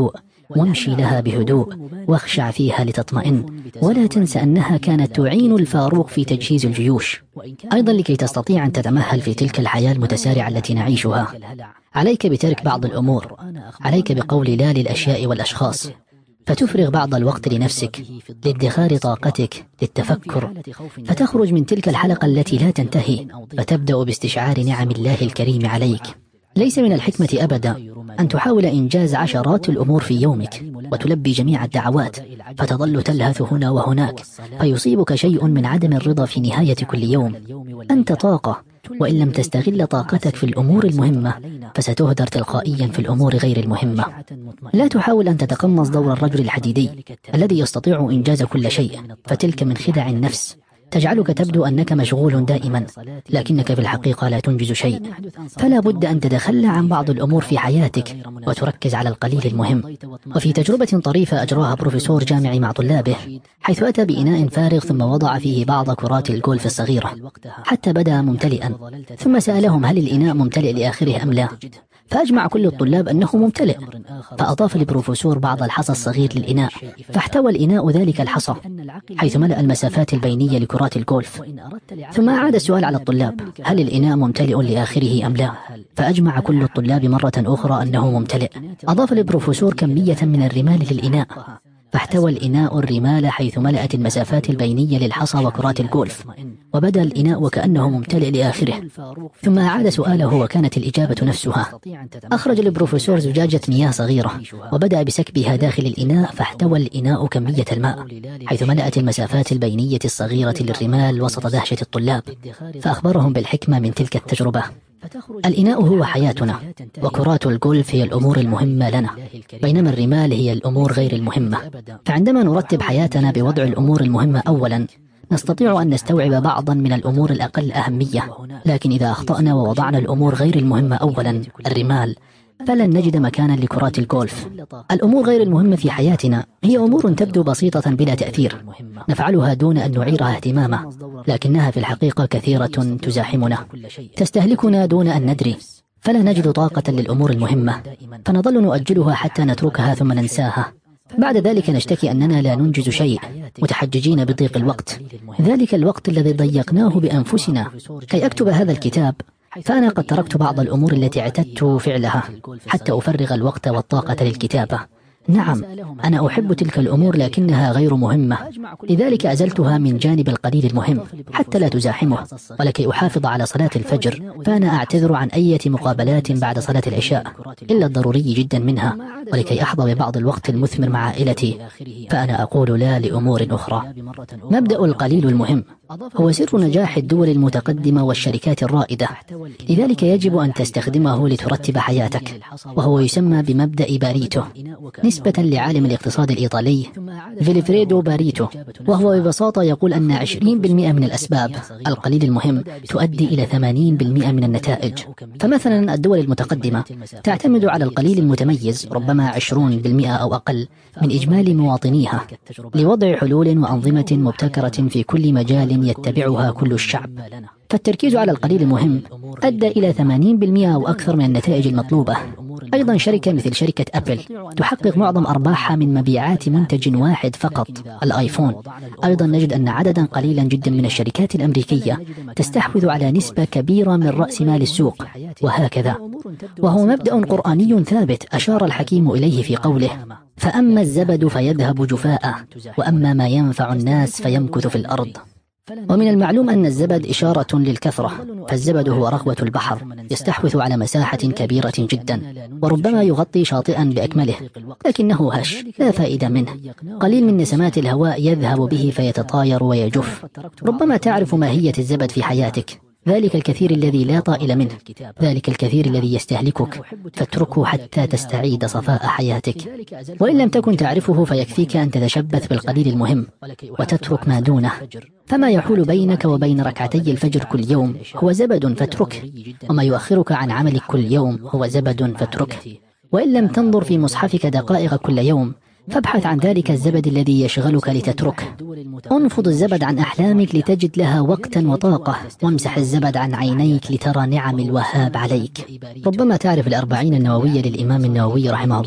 وامشي لها بهدوء واخشع فيها لتطمئن، ولا تنس أنها كانت تعين الفاروق في تجهيز الجيوش. أيضا لكي تستطيع أن تتمهل في تلك الحياة المتسارعة التي نعيشها، عليك بترك بعض الأمور، عليك بقول لا للأشياء والأشخاص، فتفرغ بعض الوقت لنفسك، لادخار طاقتك، للتفكر، فتخرج من تلك الحلقة التي لا تنتهي، فتبدأ باستشعار نعم الله الكريم عليك. ليس من الحكمة أبدا أن تحاول إنجاز عشرات الأمور في يومك وتلبي جميع الدعوات، فتظل تلهث هنا وهناك، فيصيبك شيء من عدم الرضا في نهاية كل يوم. أنت طاقة، وإن لم تستغل طاقتك في الأمور المهمة فستهدر تلقائيا في الأمور غير المهمة. لا تحاول أن تتقمص دور الرجل الحديدي الذي يستطيع إنجاز كل شيء، فتلك من خدع النفس تجعلك تبدو أنك مشغول دائما، لكنك في الحقيقة لا تنجز شيء. فلا بد أن تتخلى عن بعض الأمور في حياتك وتركز على القليل المهم. وفي تجربة طريفة أجراها بروفيسور جامعي مع طلابه، حيث أتى بإناء فارغ ثم وضع فيه بعض كرات الجولف الصغيرة حتى بدأ ممتلئا، ثم سألهم هل الإناء ممتلئ لآخره أم لا، فأجمع كل الطلاب أنه ممتلئ، فأضاف البروفيسور بعض الحصى الصغير للإناء، فاحتوى الإناء ذلك الحصى حيث ملأ المسافات البينية لكرات الجولف. ثم أعاد السؤال على الطلاب هل الإناء ممتلئ لآخره أم لا، فأجمع كل الطلاب مرة أخرى أنه ممتلئ. أضاف البروفيسور كمية من الرمال للإناء، فاحتوى الإناء الرمال حيث ملأت المسافات البينية للحصى وكرات الجولف، وبدأ الإناء وكأنه ممتلئ لآخره. ثم أعاد سؤاله وكانت الإجابة نفسها. أخرج البروفيسور زجاجة مياه صغيرة وبدأ بسكبها داخل الإناء، فاحتوى الإناء كمية الماء حيث ملأت المسافات البينية الصغيرة للرمال وسط دهشة الطلاب، فأخبرهم بالحكمة من تلك التجربة. الإناء هو حياتنا، وكرات الجولف هي الأمور المهمة لنا، بينما الرمال هي الأمور غير المهمة. فعندما نرتب حياتنا بوضع الأمور المهمة أولا، نستطيع أن نستوعب بعضا من الأمور الأقل أهمية، لكن إذا أخطأنا ووضعنا الأمور غير المهمة أولا، الرمال، فلن نجد مكانا لكرات الجولف. الأمور غير المهمة في حياتنا هي أمور تبدو بسيطة بلا تأثير، نفعلها دون أن نعيرها اهتماما، لكنها في الحقيقة كثيرة تزاحمنا، تستهلكنا دون أن ندري، فلا نجد طاقة للأمور المهمة، فنظل نؤجلها حتى نتركها ثم ننساها. بعد ذلك نشتكي أننا لا ننجز شيء، متحججين بضيق الوقت، ذلك الوقت الذي ضيقناه بأنفسنا. كي أكتب هذا الكتاب فأنا قد تركت بعض الأمور التي اعتدت فعلها حتى أفرغ الوقت والطاقة للكتابة. نعم، أنا أحب تلك الأمور لكنها غير مهمة، لذلك أزلتها من جانب القليل المهم حتى لا تزاحمه. ولكي أحافظ على صلاة الفجر فأنا أعتذر عن أي مقابلات بعد صلاة العشاء إلا الضروري جدا منها، ولكي أحظى ببعض الوقت المثمر مع عائلتي فأنا أقول لا لأمور أخرى. مبدأ القليل المهم هو سر نجاح الدول المتقدمة والشركات الرائدة، لذلك يجب أن تستخدمه لترتب حياتك، وهو يسمى بمبدأ باريتو نسبة لعالم الاقتصاد الإيطالي فيلفريدو باريتو، وهو ببساطة يقول أن عشرين بالمئة من الأسباب القليل المهم تؤدي إلى ثمانين بالمئة من النتائج. فمثلا الدول المتقدمة تعتمد على القليل المتميز ربما عشرين بالمئة أو أقل من إجمالي مواطنيها لوضع حلول وأنظمة مبتكرة في كل مجال يتبعها كل الشعب. فالتركيز على القليل المهم أدى إلى ثمانين بالمئة أو أكثر من النتائج المطلوبة. أيضا شركة مثل شركة أبل تحقق معظم أرباحها من مبيعات منتج واحد فقط، الآيفون. أيضا نجد أن عددا قليلا جدا من الشركات الأمريكية تستحوذ على نسبة كبيرة من رأس مال السوق، وهكذا. وهو مبدأ قرآني ثابت أشار الحكيم إليه في قوله: فأما الزبد فيذهب جفاء وأما ما ينفع الناس فيمكث في الأرض. ومن المعلوم أن الزبد إشارة للكثرة، فالزبد هو رغوة البحر يستحوذ على مساحة كبيرة جدا، وربما يغطي شاطئا بأكمله، لكنه هش لا فائدة منه، قليل من نسمات الهواء يذهب به فيتطاير ويجف. ربما تعرف ماهية الزبد في حياتك، ذلك الكثير الذي لا طائل منه، ذلك الكثير الذي يستهلكك، فاتركه حتى تستعيد صفاء حياتك. وإن لم تكن تعرفه فيكفيك أن تتشبث بالقليل المهم وتترك ما دونه. فما يحول بينك وبين ركعتي الفجر كل يوم هو زبد فاتركه، وما يؤخرك عن عملك كل يوم هو زبد فاتركه. وإن لم تنظر في مصحفك دقائق كل يوم فابحث عن ذلك الزبد الذي يشغلك لتتركه. انفض الزبد عن أحلامك لتجد لها وقتا وطاقة، وامسح الزبد عن عينيك لترى نعم الوهاب عليك. ربما تعرف الأربعين النووية للإمام النووي رحمه الله،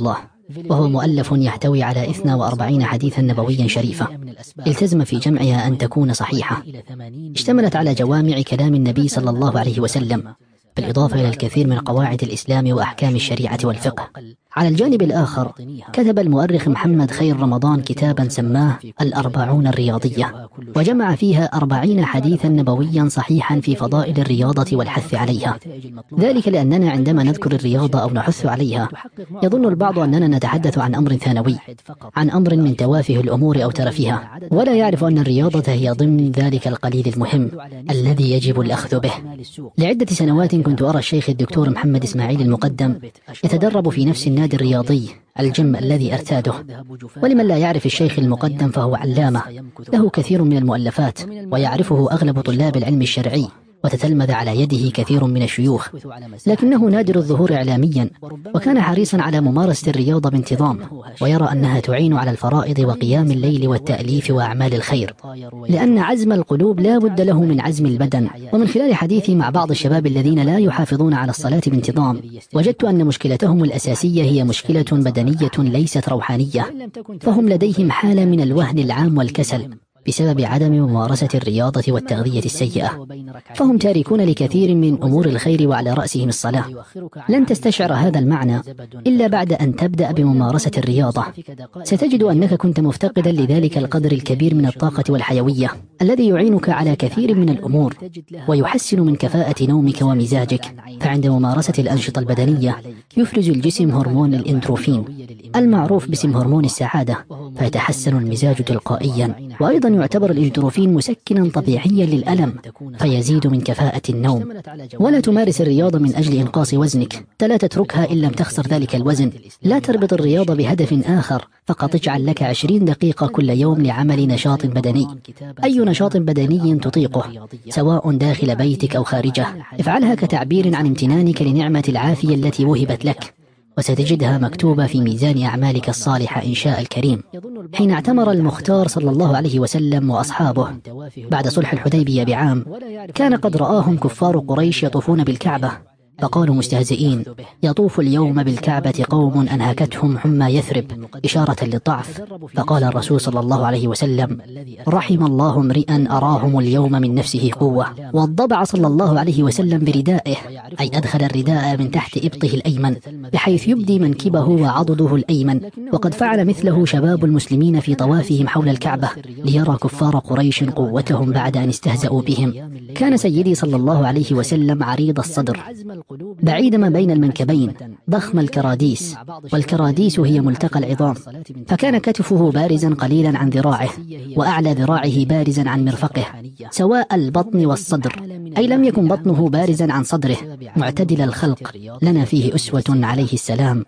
وهو مؤلف يحتوي على اثنين وأربعين حديثا نبويا شريفا، التزم في جمعها أن تكون صحيحة، اشتملت على جوامع كلام النبي صلى الله عليه وسلم، بالإضافة إلى الكثير من قواعد الإسلام وأحكام الشريعة والفقه. على الجانب الآخر كتب المؤرخ محمد خير رمضان كتابا سماه الأربعون الرياضية، وجمع فيها أربعين حديثا نبويا صحيحا في فضائل الرياضة والحث عليها، ذلك لأننا عندما نذكر الرياضة أو نحث عليها يظن البعض أننا نتحدث عن أمر ثانوي، عن أمر من توافه الأمور أو ترفها، ولا يعرف أن الرياضة هي ضمن ذلك القليل المهم الذي يجب الأخذ به. لعدة سنوات كنت أرى الشيخ الدكتور محمد إسماعيل المقدم يتدرب في نفس النادي الرياضي الجيم الذي أرتاده. ولمن لا يعرف الشيخ المقدم فهو علامة له كثير من المؤلفات، ويعرفه أغلب طلاب العلم الشرعي، وتتلمذ على يده كثير من الشيوخ، لكنه نادر الظهور إعلاميا، وكان حريصا على ممارسة الرياضة بانتظام، ويرى أنها تعين على الفرائض وقيام الليل والتأليف وأعمال الخير، لأن عزم القلوب لا بد له من عزم البدن. ومن خلال حديثي مع بعض الشباب الذين لا يحافظون على الصلاة بانتظام، وجدت أن مشكلتهم الأساسية هي مشكلة بدنية ليست روحانية، فهم لديهم حالة من الوهن العام والكسل بسبب عدم ممارسة الرياضة والتغذية السيئة، فهم تاركون لكثير من أمور الخير وعلى رأسهم الصلاة. لن تستشعر هذا المعنى إلا بعد أن تبدأ بممارسة الرياضة، ستجد أنك كنت مفتقدا لذلك القدر الكبير من الطاقة والحيوية الذي يعينك على كثير من الأمور ويحسن من كفاءة نومك ومزاجك. فعند ممارسة الأنشطة البدنية يفرز الجسم هرمون الإندروفين المعروف باسم هرمون السعادة، فيتحسن المزاج تلقائيا، وأيضا يعتبر الإندروفين مسكنا طبيعيا للألم فيزيد من كفاءة النوم. ولا تمارس الرياضة من أجل إنقاص وزنك، لا تتركها إن لم تخسر ذلك الوزن. لا تربط الرياضة بهدف آخر، فقط اجعل لك عشرين دقيقة كل يوم لعمل نشاط بدني، أي نشاط بدني تطيقه سواء داخل بيتك أو خارجه. افعلها كتعبير عن امتنانك لنعمة العافية التي وهبت لك، وستجدها مكتوبة في ميزان أعمالك الصالحة إن شاء الكريم. حين اعتمر المختار صلى الله عليه وسلم وأصحابه بعد صلح الحديبية بعام، كان قد رآهم كفار قريش يطوفون بالكعبة، فقالوا مستهزئين: يطوف اليوم بالكعبة قوم أنهكتهم حمى يثرب، إشارة للضعف. فقال الرسول صلى الله عليه وسلم: رحم الله امرئا أراهم اليوم من نفسه قوة. والضبع صلى الله عليه وسلم بردائه، أي أدخل الرداء من تحت إبطه الأيمن بحيث يبدي منكبه وعضده الأيمن، وقد فعل مثله شباب المسلمين في طوافهم حول الكعبة ليرى كفار قريش قوتهم بعد أن استهزأوا بهم. كان سيدي صلى الله عليه وسلم عريض الصدر بعيد ما بين المنكبين، ضخم الكراديس، والكراديس هي ملتقى العظام، فكان كتفه بارزا قليلا عن ذراعه، وأعلى ذراعه بارزا عن مرفقه، سواء البطن والصدر، أي لم يكن بطنه بارزا عن صدره، معتدل الخلق، لنا فيه أسوة عليه السلام.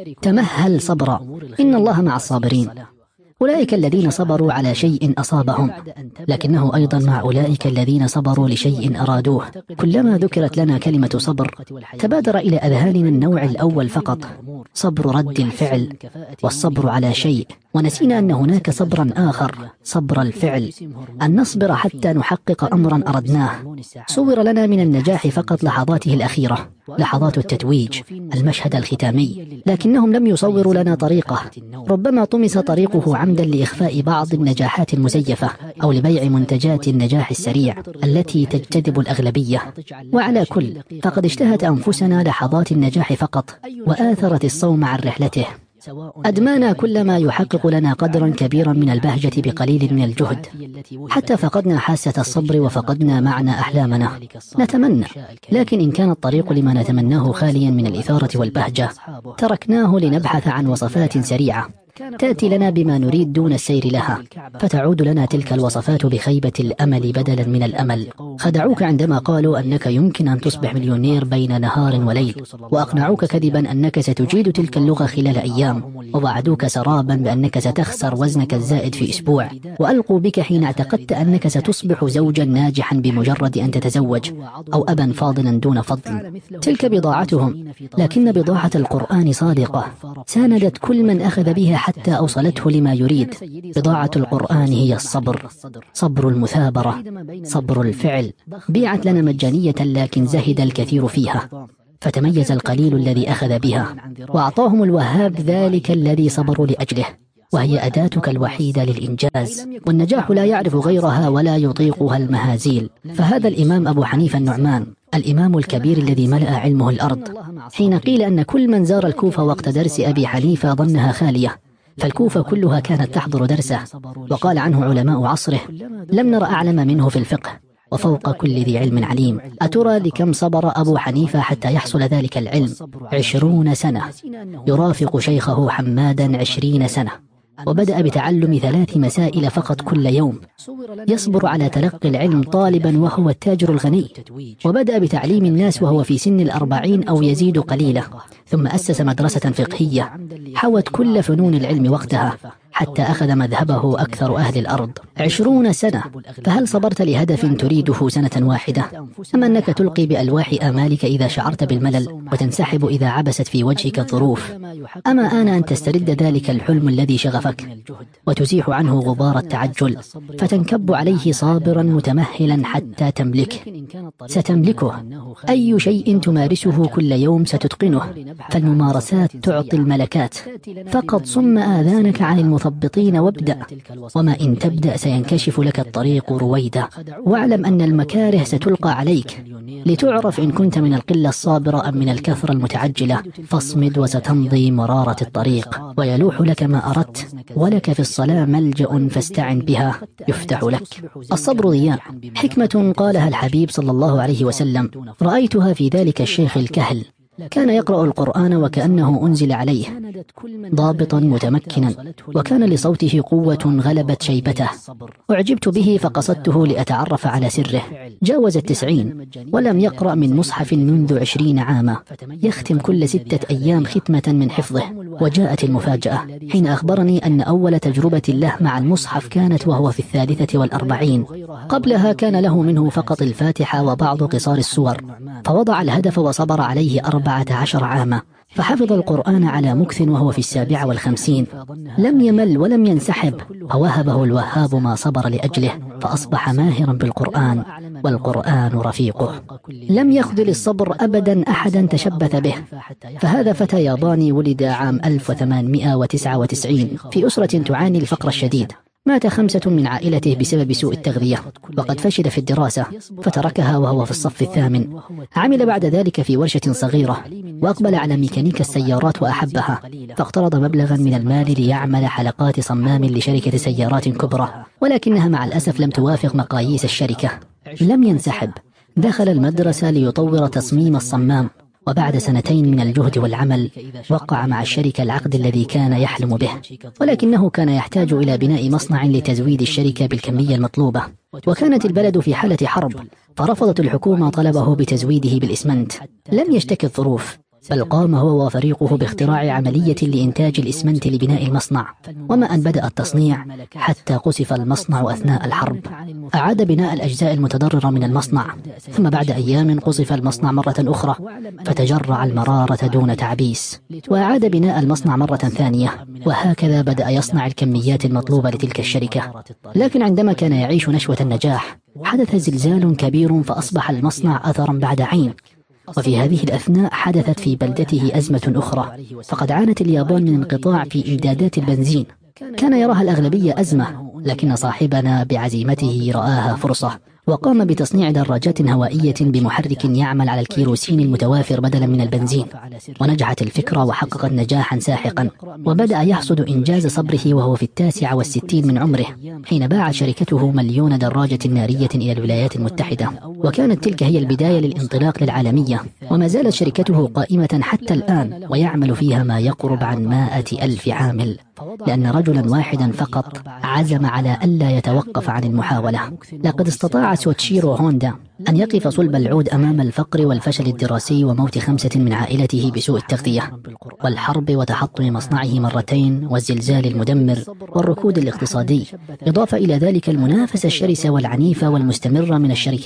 تمهل صبرا، إن الله مع الصابرين. أولئك الذين صبروا على شيء أصابهم، لكنه أيضا مع أولئك الذين صبروا لشيء أرادوه. كلما ذكرت لنا كلمة صبر تبادر إلى أذهاننا النوع الأول فقط، صبر رد الفعل والصبر على شيء، ونسينا أن هناك صبرا آخر، صبر الفعل، أن نصبر حتى نحقق أمرا أردناه. صور لنا من النجاح فقط لحظاته الأخيرة، لحظات التتويج، المشهد الختامي، لكنهم لم يصوروا لنا طريقه. ربما طمس طريقه عمدا لإخفاء بعض النجاحات المزيفة أو لبيع منتجات النجاح السريع التي تجتذب الأغلبية. وعلى كل، فقد اشتهت أنفسنا لحظات النجاح فقط، وآثرت الصوم عن رحلته. أدمانا كل ما يحقق لنا قدرا كبيرا من البهجة بقليل من الجهد، حتى فقدنا حاسة الصبر وفقدنا معنى أحلامنا. نتمنى، لكن إن كان الطريق لما نتمناه خاليا من الإثارة والبهجة تركناه لنبحث عن وصفات سريعة تأتي لنا بما نريد دون السير لها، فتعود لنا تلك الوصفات بخيبة الأمل بدلا من الأمل. خدعوك عندما قالوا أنك يمكن أن تصبح مليونير بين نهار وليل، وأقنعوك كذبا أنك ستجيد تلك اللغة خلال أيام، ووعدوك سرابا بأنك ستخسر وزنك الزائد في أسبوع، وألقوا بك حين اعتقدت أنك ستصبح زوجا ناجحا بمجرد أن تتزوج، أو أبا فاضلا دون فضل. تلك بضاعتهم، لكن بضاعة القرآن صادقة، ساندت كل من أخذ بها حتى أوصلته لما يريد. بضاعة القرآن هي الصبر، صبر المثابرة، صبر الفعل. بيعت لنا مجانية لكن زهد الكثير فيها. فتميز القليل الذي أخذ بها، وأعطاهم الوهاب ذلك الذي صبروا لأجله، وهي أداتك الوحيدة للإنجاز، والنجاح لا يعرف غيرها ولا يطيقها المهازيل. فهذا الإمام أبو حنيفة النعمان، الإمام الكبير الذي ملأ علمه الأرض، حين قيل أن كل من زار الكوفة وقت درس أبي حنيفة ظنها خالية، فالكوفة كلها كانت تحضر درسه. وقال عنه علماء عصره: لم نر أعلم منه في الفقه، وفوق كل ذي علم عليم. أترى لكم صبر أبو حنيفة حتى يحصل ذلك العلم؟ عشرون سنة، يرافق شيخه حمادا عشرين سنة، وبدأ بتعلم ثلاث مسائل فقط كل يوم، يصبر على تلقي العلم طالبا وهو التاجر الغني، وبدأ بتعليم الناس وهو في سن الأربعين أو يزيد قليلا، ثم أسس مدرسة فقهية حوت كل فنون العلم وقتها، حتى أخذ مذهبه أكثر أهل الأرض. عشرون سنة، فهل صبرت لهدف تريده سنة واحدة؟ أم أنك تلقي بألواح آمالك إذا شعرت بالملل، وتنسحب إذا عبست في وجهك الظروف؟ أما آن أن تسترد ذلك الحلم الذي شغفك، وتزيح عنه غبار التعجل، فتنكب عليه صابرا متمهلا حتى تملكه. ستملكه، أي شيء تمارسه كل يوم ستتقنه، فالممارسات تعطي الملكات. فقد صم آذانك عن المثبطين وابدأ، وما إن تبدأ سينكشف لك الطريق رويدا. واعلم أن المكاره ستلقى عليك لتعرف إن كنت من القلة الصابرة أم من الكثرة المتعجلة، فاصمد وستمضي مرارة الطريق، ويلوح لك ما أردت، ولك في الصلاة ملجأ فاستعن بها يفتح لك. الصبر ضياء، حكمة قالها الحبيب صلى الله عليه وسلم، رأيتها في ذلك الشيخ الكهل، كان يقرأ القرآن وكأنه أنزل عليه، ضابطا متمكنا، وكان لصوته قوة غلبت شيبته. أعجبت به فقصدته لأتعرف على سره. جاوز التسعين ولم يقرأ من مصحف منذ عشرين عاما، يختم كل ستة أيام ختمة من حفظه. وجاءت المفاجأة حين أخبرني أن أول تجربة له مع المصحف كانت وهو في الثالثة والأربعين. قبلها كان له منه فقط الفاتحة وبعض قصار السور، فوضع الهدف وصبر عليه أربعة عشر عاما، فحفظ القرآن على مكث وهو في السابعة والخمسين. لم يمل ولم ينسحب، فوهبه الوهاب ما صبر لأجله، فأصبح ماهرا بالقرآن، والقرآن رفيقه. لم يخذل الصبر أبدا أحدا تشبث به. فهذا فتى ياباني ولد عام ألف وثمانمائة وتسعة وتسعين في أسرة تعاني الفقر الشديد. مات خمسة من عائلته بسبب سوء التغذية، وقد فشل في الدراسة فتركها وهو في الصف الثامن. عمل بعد ذلك في ورشة صغيرة، وأقبل على ميكانيك السيارات وأحبها، فاقترض مبلغا من المال ليعمل حلقات صمام لشركة سيارات كبرى، ولكنها مع الأسف لم توافق مقاييس الشركة. لم ينسحب، دخل المدرسة ليطور تصميم الصمام، وبعد سنتين من الجهد والعمل وقع مع الشركة العقد الذي كان يحلم به، ولكنه كان يحتاج إلى بناء مصنع لتزويد الشركة بالكمية المطلوبة، وكانت البلد في حالة حرب، فرفضت الحكومة طلبه بتزويده بالإسمنت. لم يشتكي الظروف، بل قام هو وفريقه باختراع عملية لإنتاج الإسمنت لبناء المصنع. وما أن بدأ التصنيع حتى قصف المصنع أثناء الحرب. أعاد بناء الأجزاء المتضررة من المصنع، ثم بعد أيام قصف المصنع مرة أخرى، فتجرع المرارة دون تعبيس، وأعاد بناء المصنع مرة ثانية، وهكذا بدأ يصنع الكميات المطلوبة لتلك الشركة. لكن عندما كان يعيش نشوة النجاح حدث زلزال كبير، فأصبح المصنع أثرا بعد عين. وفي هذه الأثناء حدثت في بلدته أزمة أخرى، فقد عانت اليابان من انقطاع في إمدادات البنزين. كان يراها الأغلبية أزمة، لكن صاحبنا بعزيمته رآها فرصة، وقام بتصنيع دراجات هوائية بمحرك يعمل على الكيروسين المتوافر بدلا من البنزين. ونجحت الفكرة وحققت نجاحا ساحقا، وبدأ يحصد إنجاز صبره وهو في التاسعة والستين من عمره، حين باعت شركته مليون دراجة نارية إلى الولايات المتحدة، وكانت تلك هي البداية للانطلاق للعالمية. وما زالت شركته قائمة حتى الآن، ويعمل فيها ما يقرب عن مائة ألف عامل، لأن رجلا واحدا فقط عزم على ألا يتوقف عن المحاولة. لقد استطاع سوتشيرو هوندا أن يقف صلب العود أمام الفقر والفشل الدراسي وموت خمسة من عائلته بسوء التغذية والحرب وتحطم مصنعه مرتين والزلزال المدمر والركود الاقتصادي، إضافة إلى ذلك المنافسة الشرسة والعنيفة والمستمرة من الشركات الكبرى.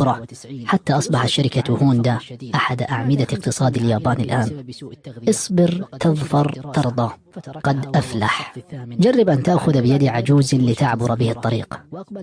الكبرى، حتى أصبحت شركة هوندا أحد أعمدة اقتصاد اليابان الآن. اصبر تظفر ترضى، قد أفلح. جرب أن تأخذ بيد عجوز لتعبر به الطريق،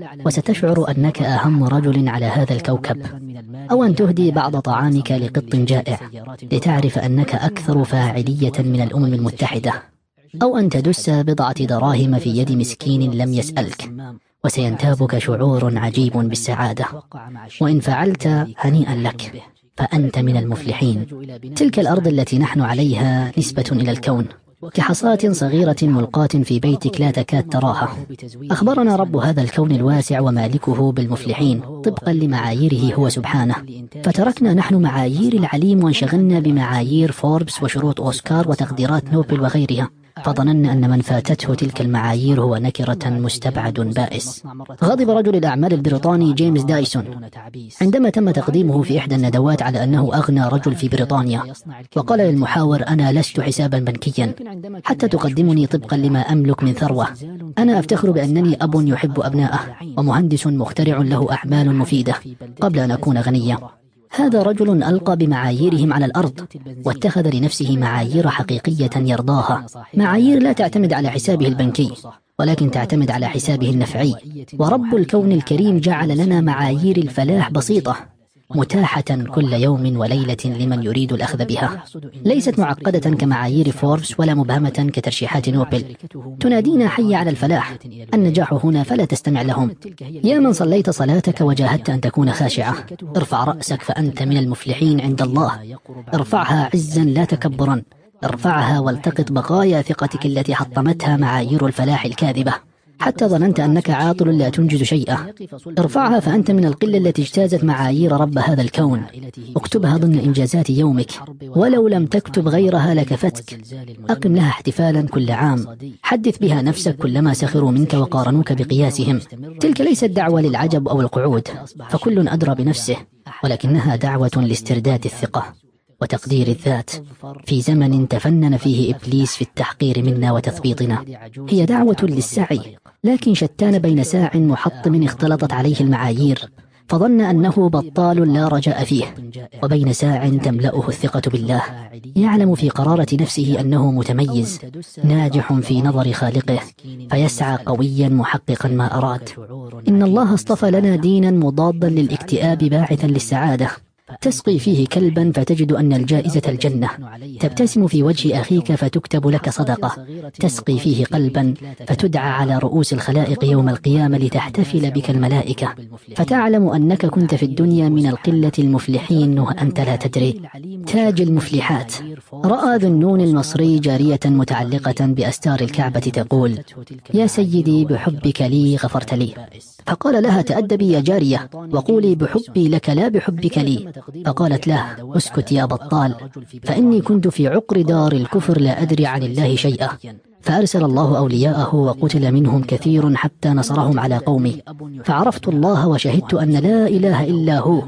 وستشعر أنك أهم رجل على هذا الكوكب. أو أن تهدي بعض طعامك لقط جائع لتعرف أنك أكثر فاعلية من الأمم المتحدة. أو أن تدس بضعة دراهم في يد مسكين لم يسألك، وسينتابك شعور عجيب بالسعادة. وإن فعلت هنيئا لك، فأنت من المفلحين. تلك الأرض التي نحن عليها نسبة إلى الكون، كحصاة صغيرة ملقاة في بيتك لا تكاد تراها. أخبرنا رب هذا الكون الواسع ومالكه بالمفلحين طبقا لمعاييره هو سبحانه، فتركنا نحن معايير العليم وانشغلنا بمعايير فوربس وشروط أوسكار وتقديرات نوبل وغيرها، فظننا أن من فاتته تلك المعايير هو نكرة مستبعد بائس. غضب رجل الأعمال البريطاني جيمس دايسون عندما تم تقديمه في إحدى الندوات على أنه أغنى رجل في بريطانيا، وقال للمحاور: أنا لست حسابا بنكيا حتى تقدمني طبقا لما أملك من ثروة. أنا أفتخر بأنني أب يحب أبنائه، ومهندس مخترع له أعمال مفيدة قبل أن أكون غنيا. هذا رجل ألقى بمعاييرهم على الأرض، واتخذ لنفسه معايير حقيقية يرضاها، معايير لا تعتمد على حسابه البنكي، ولكن تعتمد على حسابه النفعي. ورب الكون الكريم جعل لنا معايير الفلاح بسيطة، متاحة كل يوم وليلة لمن يريد الأخذ بها. ليست معقدة كمعايير فوربس ولا مبهمة كترشيحات نوبل. تنادينا: حي على الفلاح، النجاح هنا، فلا تستمع لهم. يا من صليت صلاتك وجاهدت أن تكون خاشعة، ارفع رأسك فأنت من المفلحين عند الله. ارفعها عزا لا تكبرا، ارفعها والتقط بقايا ثقتك التي حطمتها معايير الفلاح الكاذبة، حتى ظننت أنك عاطل لا تنجز شيئا. ارفعها فأنت من القلة التي اجتازت معايير رب هذا الكون. اكتبها ضمن إنجازات يومك، ولو لم تكتب غيرها لكفتك. أقم لها احتفالا كل عام، حدث بها نفسك كلما سخروا منك وقارنوك بقياسهم. تلك ليست دعوة للعجب أو القعود، فكل أدرى بنفسه، ولكنها دعوة لاسترداد الثقة وتقدير الذات في زمن تفنن فيه إبليس في التحقير منا وتثبيطنا. هي دعوة للسعي، لكن شتان بين ساع محطم اختلطت عليه المعايير فظن أنه بطال لا رجاء فيه، وبين ساع تملأه الثقة بالله، يعلم في قرارة نفسه أنه متميز ناجح في نظر خالقه، فيسعى قويا محققا ما أراد. إن الله اصطفى لنا دينا مضادا للاكتئاب باعثا للسعادة، تسقي فيه كلبا فتجد أن الجائزة الجنة، تبتسم في وجه أخيك فتكتب لك صدقة، تسقي فيه قلبا فتدعى على رؤوس الخلائق يوم القيامة لتحتفل بك الملائكة، فتعلم أنك كنت في الدنيا من القلة المفلحين وأنت لا تدري. تاج المفلحات. رأى ذو النون المصري جارية متعلقة بأستار الكعبة تقول: يا سيدي بحبك لي غفرت لي. فقال لها: تأدبي يا جارية وقولي بحبي لك لا بحبك لي. فقالت له: اسكت يا بطال، فإني كنت في عقر دار الكفر لا أدري عن الله شيئا. فأرسل الله أولياءه وقتل منهم كثير حتى نصرهم على قومي، فعرفت الله وشهدت أن لا إله إلا هو،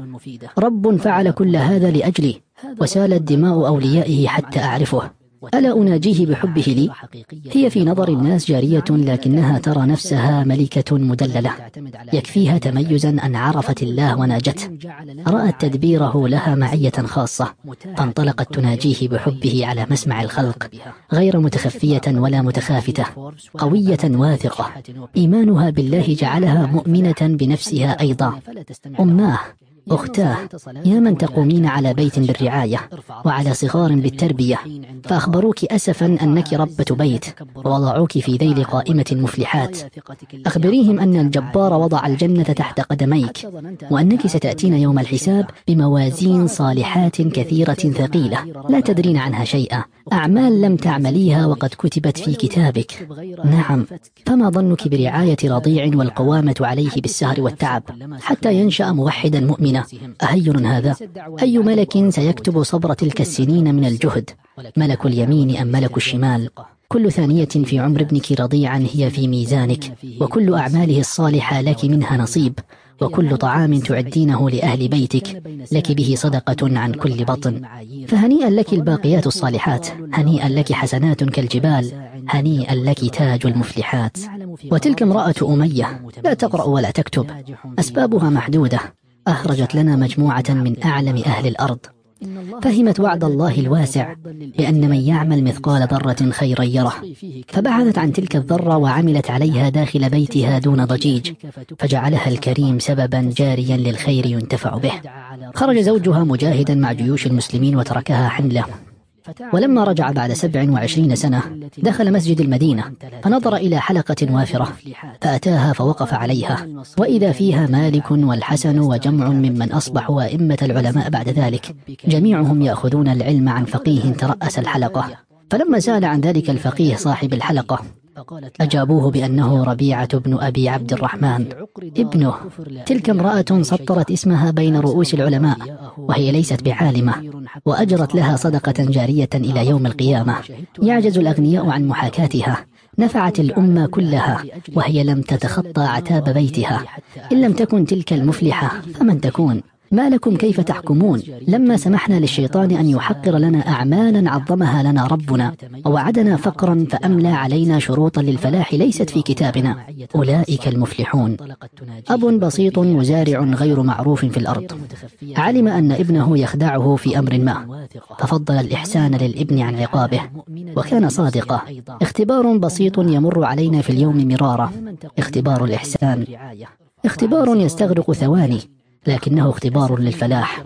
رب فعل كل هذا لأجلي، وسالت دماء أوليائه حتى أعرفه. ألا أناجيه بحبه لي؟ هي في نظر الناس جارية، لكنها ترى نفسها ملكة مدللة، يكفيها تميزا أن عرفت الله وناجته. رأت تدبيره لها معية خاصة، فانطلقت تناجيه بحبه على مسمع الخلق، غير متخفية ولا متخافتة، قوية واثقة. إيمانها بالله جعلها مؤمنة بنفسها أيضا. أماه، أختاه، يا من تقومين على بيت بالرعاية وعلى صغار بالتربية، فأخبروك أسفا أنك ربة بيت ووضعوك في ذيل قائمة المفلحات. أخبريهم أن الجبار وضع الجنة تحت قدميك، وأنك ستأتين يوم الحساب بموازين صالحات كثيرة ثقيلة لا تدرين عنها شيئا، أعمال لم تعمليها وقد كتبت في كتابك. نعم، فما ظنك برعاية رضيع والقوامة عليه بالسهر والتعب حتى ينشأ موحدا مؤمنا؟ أهين هذا؟ أي ملك سيكتب صبر تلك السنين من الجهد؟ ملك اليمين أم ملك الشمال؟ كل ثانية في عمر ابنك رضيعا هي في ميزانك، وكل أعماله الصالحة لك منها نصيب، وكل طعام تعدينه لأهل بيتك لك به صدقة عن كل بطن. فهنيئا لك الباقيات الصالحات، هنيئا لك حسنات كالجبال، هنيئا لك تاج المفلحات. وتلك امرأة أمية لا تقرأ ولا تكتب، أسبابها محدودة، أخرجت لنا مجموعة من أعلم أهل الأرض، فهمت وعد الله الواسع بأن من يعمل مثقال ذرة خيرا يره، فبحثت عن تلك الذرة وعملت عليها داخل بيتها دون ضجيج، فجعلها الكريم سببا جاريا للخير ينتفع به. خرج زوجها مجاهدا مع جيوش المسلمين وتركها حمله، ولما رجع بعد سبع وعشرين سنة دخل مسجد المدينة فنظر إلى حلقة وافرة فأتاها فوقف عليها، وإذا فيها مالك والحسن وجمع ممن أصبحوا أئمة العلماء بعد ذلك، جميعهم يأخذون العلم عن فقيه ترأس الحلقة. فلما سأل عن ذلك الفقيه صاحب الحلقة أجابوه بأنه ربيعة بن أبي عبد الرحمن ابنه. تلك امرأة سطرت اسمها بين رؤوس العلماء وهي ليست بعالمة، وأجرت لها صدقة جارية إلى يوم القيامة يعجز الأغنياء عن محاكاتها. نفعت الأمة كلها وهي لم تتخطى عتاب بيتها. إن لم تكن تلك المفلحة فمن تكون؟ ما لكم كيف تحكمون؟ لما سمحنا للشيطان أن يحقر لنا أعمالا عظمها لنا ربنا، ووعدنا فقرا فأملى علينا شروطا للفلاح ليست في كتابنا، أولئك المفلحون. أب بسيط مزارع غير معروف في الأرض علم أن ابنه يخدعه في أمر ما، ففضل الإحسان للابن عن عقابه، وكان صادقا. اختبار بسيط يمر علينا في اليوم مرارا، اختبار الإحسان، اختبار يستغرق ثواني لكنه اختبار للفلاح.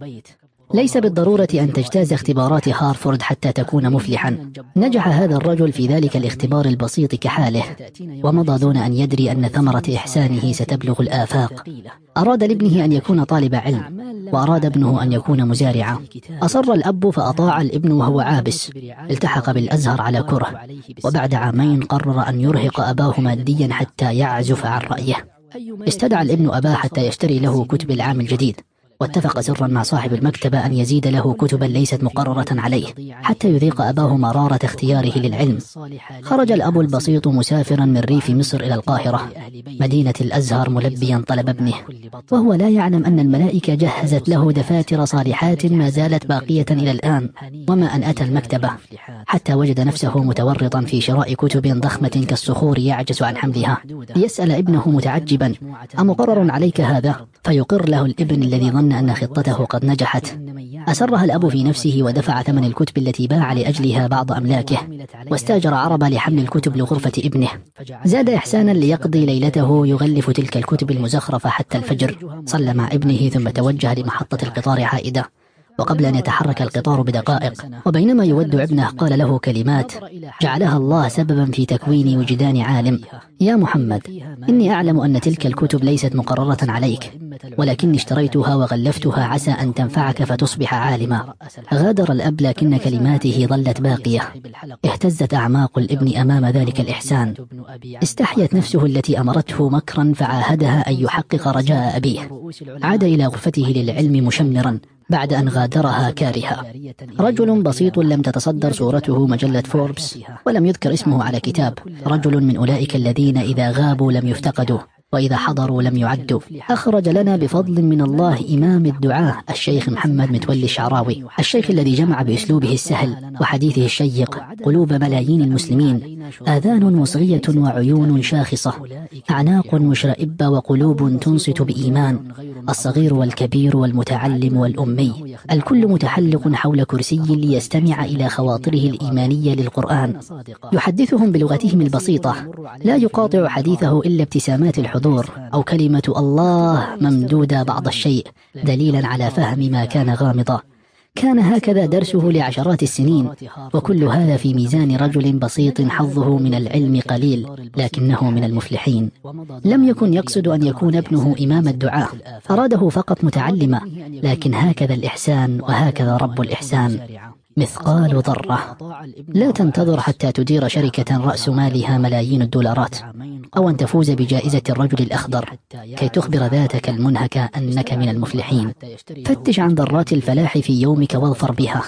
ليس بالضرورة أن تجتاز اختبارات هارفورد حتى تكون مفلحا. نجح هذا الرجل في ذلك الاختبار البسيط كحاله، ومضى دون أن يدري أن ثمرة إحسانه ستبلغ الآفاق. أراد لابنه أن يكون طالب علم، وأراد ابنه أن يكون مزارعا. أصر الأب فأطاع الابن وهو عابس، التحق بالأزهر على كره، وبعد عامين قرر أن يرهق أباه ماديا حتى يعزف عن رأيه. استدعى الابن أباه حتى يشتري له كتب العام الجديد، واتفق سرا مع صاحب المكتبة أن يزيد له كتبا ليست مقررة عليه حتى يذيق أباه مرارة اختياره للعلم. خرج الأب البسيط مسافرا من ريف مصر إلى القاهرة مدينة الأزهر ملبيا طلب ابنه، وهو لا يعلم أن الملائكة جهزت له دفاتر صالحات ما زالت باقية إلى الآن. وما أن أتى المكتبة حتى وجد نفسه متورطا في شراء كتب ضخمة كالصخور يعجز عن حملها، ليسأل ابنه متعجبا: أمقرر عليك هذا؟ فيقر له الابن الذي ظن أن خطته قد نجحت. أسرها الأب في نفسه ودفع ثمن الكتب التي باع لأجلها بعض أملاكه، واستاجر عربة لحمل الكتب لغرفة ابنه. زاد إحسانا ليقضي ليلته يغلف تلك الكتب المزخرفة حتى الفجر. صلى مع ابنه ثم توجه لمحطة القطار عائدة، وقبل أن يتحرك القطار بدقائق وبينما يودع ابنه قال له كلمات جعلها الله سببا في تكوين وجدان عالم: يا محمد، إني أعلم أن تلك الكتب ليست مقررة عليك، ولكني اشتريتها وغلفتها عسى أن تنفعك فتصبح عالما. غادر الأب لكن كلماته ظلت باقية. اهتزت أعماق الابن أمام ذلك الإحسان. استحيت نفسه التي أمرته مكرا فعاهدها أن يحقق رجاء أبيه. عاد إلى غرفته للعلم مشمرا بعد أن غادرها كارها. رجل بسيط لم تتصدر صورته مجلة فوربس ولم يذكر اسمه على كتاب، رجل من أولئك الذين إذا غابوا لم يفتقدوا وإذا حضروا لم يعدوا. أخرج لنا بفضل من الله إمام الدعاة الشيخ محمد متولي الشعراوي، الشيخ الذي جمع بأسلوبه السهل وحديثه الشيق قلوب ملايين المسلمين. آذان مصغية وعيون شاخصة، أعناق مشرئبة وقلوب تنصت بإيمان. الصغير والكبير والمتعلم والأمي الكل متحلق حول كرسي ليستمع إلى خواطره الإيمانية للقرآن. يحدثهم بلغتهم البسيطة، لا يقاطع حديثه إلا ابتسامات الحضور أو كلمة الله ممدودة بعض الشيء دليلا على فهم ما كان غامضا. كان هكذا درسه لعشرات السنين، وكل هذا في ميزان رجل بسيط حظه من العلم قليل لكنه من المفلحين. لم يكن يقصد أن يكون ابنه إمام الدعاء، أراده فقط متعلما، لكن هكذا الإحسان وهكذا رب الإحسان. مثقال ذرة. لا تنتظر حتى تدير شركة رأس مالها ملايين الدولارات أو أن تفوز بجائزة الرجل الأخضر كي تخبر ذاتك المنهكة أنك من المفلحين. فتش عن ذرات الفلاح في يومك واظفر بها.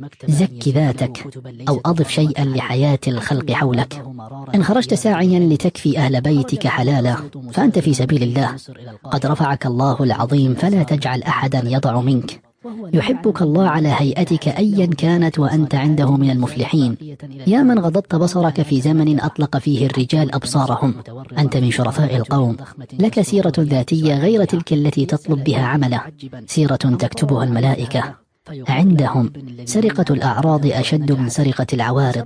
زك ذاتك أو أضف شيئا لحياة الخلق حولك. إن خرجت ساعيا لتكفي أهل بيتك حلالا فأنت في سبيل الله، قد رفعك الله العظيم، فلا تجعل أحدا يضع منك. يحبك الله على هيئتك أيا كانت وأنت عنده من المفلحين. يا من غضضت بصرك في زمن أطلق فيه الرجال أبصارهم، أنت من شرفاء القوم. لك سيرة ذاتية غير تلك التي تطلب بها عمله، سيرة تكتبها الملائكة. عندهم سرقة الأعراض أشد من سرقة العوارض.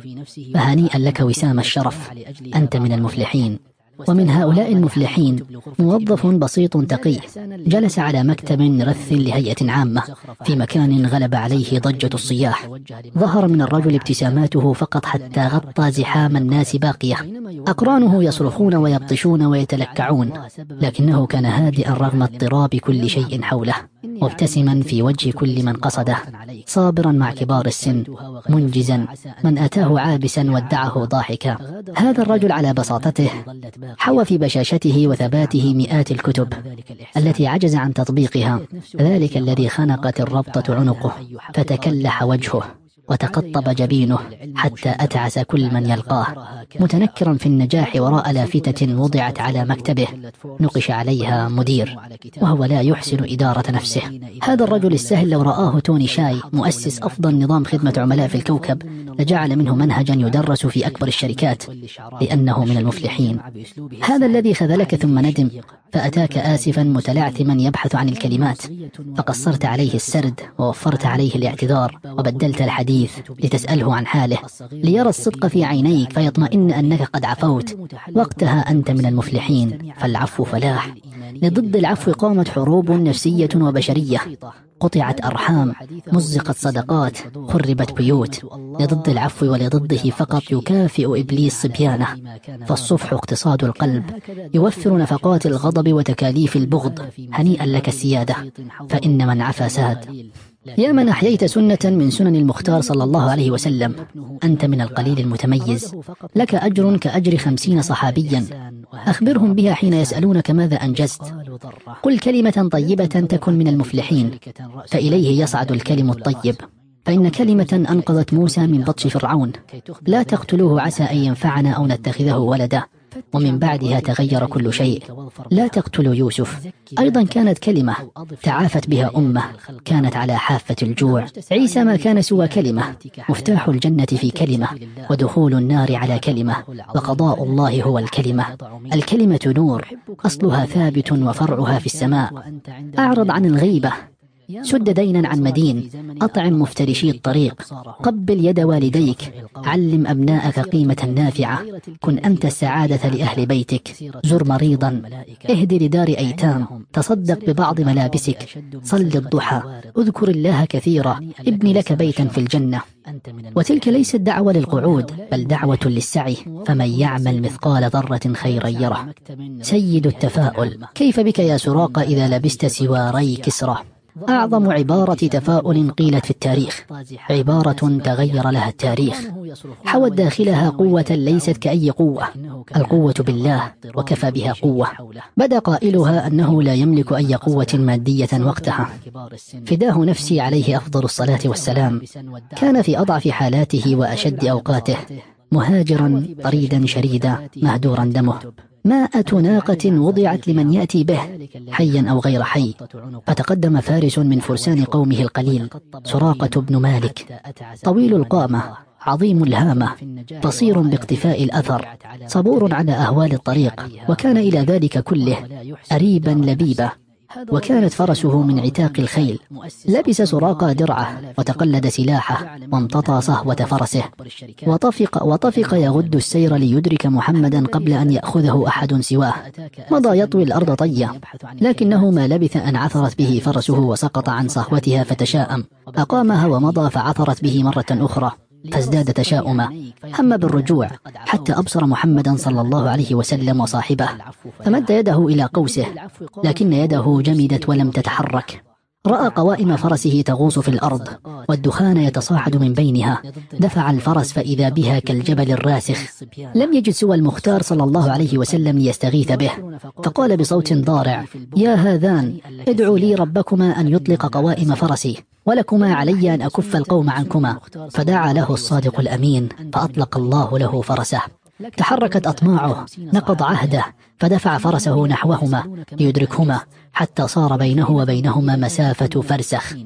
فهنيئا لك وسام الشرف، أنت من المفلحين. ومن هؤلاء المفلحين موظف بسيط تقي جلس على مكتب رث لهيئة عامة في مكان غلب عليه ضجة الصياح. ظهر من الرجل ابتساماته فقط حتى غطى زحام الناس باقية. أقرانه يصرخون ويبطشون ويتلكعون، لكنه كان هادئا رغم اضطراب كل شيء حوله، مبتسما في وجه كل من قصده، صابرا مع كبار السن، منجزا من أتاه عابسا ودعه ضاحكا. هذا الرجل على بساطته حوى في بشاشته وثباته مئات الكتب التي عجز عن تطبيقها، ذلك الذي خنقت الربطة عنقه فتكلح وجهه وتقطب جبينه حتى أتعس كل من يلقاه، متنكرا في النجاح وراء لافتة وضعت على مكتبه نقش عليها مدير وهو لا يحسن إدارة نفسه. هذا الرجل السهل لو رآه توني شاي مؤسس أفضل نظام خدمة عملاء في الكوكب لجعل منه منهجا يدرس في أكبر الشركات، لأنه من المفلحين. هذا الذي خذلك ثم ندم فأتاك آسفا متلعثما يبحث عن الكلمات، فقصرت عليه السرد ووفرت عليه الاعتذار وبدلت الحديث لتسأله عن حاله ليرى الصدق في عينيك فيطمئن أنك قد عفوت. وقتها أنت من المفلحين، فالعفو فلاح. لضد العفو قامت حروب نفسية وبشرية، قطعت أرحام، مزقت صدقات، خربت بيوت. لضد العفو ولضده فقط يكافئ إبليس صبيانه، فالصفح اقتصاد القلب، يوفر نفقات الغضب وتكاليف البغض. هنيئا لك السيادة، فإن من عفا ساد. يا من أحييت سنة من سنن المختار صلى الله عليه وسلم، أنت من القليل المتميز، لك أجر كأجر خمسين صحابيا. أخبرهم بها حين يسألونك ماذا أنجزت. قل كلمة طيبة تكن من المفلحين، فإليه يصعد الكلم الطيب. فإن كلمة أنقذت موسى من بطش فرعون، لا تقتلوه عسى أن ينفعنا أو نتخذه ولدا، ومن بعدها تغير كل شيء. لا تقتلوا يوسف، أيضا كانت كلمة تعافت بها أمة كانت على حافة الجوع. عيسى ما كان سوى كلمة، مفتاح الجنة في كلمة، ودخول النار على كلمة، وقضاء الله هو الكلمة. الكلمة نور، أصلها ثابت وفرعها في السماء. أعرض عن الغيبة، سد دينا عن مدين، أطعم مفترشي الطريق، قبل يد والديك، علم أبناءك قيمة نافعة، كن أنت السعادة لأهل بيتك، زر مريضا، اهد لدار أيتام، تصدق ببعض ملابسك، صل الضحى، اذكر الله كثيرا، ابني لك بيتا في الجنة. وتلك ليست دعوة للقعود بل دعوة للسعي، فمن يعمل مثقال ذرة خيرا يره. سيد التفاؤل، كيف بك يا سراقة إذا لبست سواري كسرى. أعظم عبارة تفاؤل قيلت في التاريخ، عبارة تغير لها التاريخ، حوت داخلها قوة ليست كأي قوة، القوة بالله وكفى بها قوة. بدا قائلها أنه لا يملك أي قوة مادية وقتها، فداه نفسي عليه أفضل الصلاة والسلام. كان في أضعف حالاته وأشد أوقاته، مهاجرا طريدا شريدا مهدورا دمه، ماءة ناقة وضعت لمن يأتي به حيا أو غير حي. فتقدم فارس من فرسان قومه القليل، سراقة بن مالك، طويل القامة، عظيم الهامة، بصير باقتفاء الأثر، صبور على أهوال الطريق، وكان إلى ذلك كله أريبا لبيبا، وكانت فرسه من عتاق الخيل. لبس سراقة درعه وتقلد سلاحه وامتطى صهوة فرسه، وطفق, وطفق يغد السير ليدرك محمدا قبل أن يأخذه أحد سواه. مضى يطوي الأرض طيا، لكنه ما لبث أن عثرت به فرسه وسقط عن صهوتها فتشاءم، أقامها ومضى فعثرت به مرة أخرى فازداد تشاؤما، هم بالرجوع حتى أبصر محمدا صلى الله عليه وسلم وصاحبه، فمد يده إلى قوسه لكن يده جمدت ولم تتحرك. رأى قوائم فرسه تغوص في الأرض والدخان يتصاعد من بينها، دفع الفرس فإذا بها كالجبل الراسخ. لم يجد سوى المختار صلى الله عليه وسلم ليستغيث به، فقال بصوت ضارع: يا هذان، ادعوا لي ربكما أن يطلق قوائم فرسي، ولكما علي أن أكف القوم عنكما. فدعا له الصادق الأمين فأطلق الله له فرسه. تحركت أطماعه، نقض عهده، فدفع فرسه نحوهما ليدركهما حتى صار بينه وبينهما مسافة فرسخ،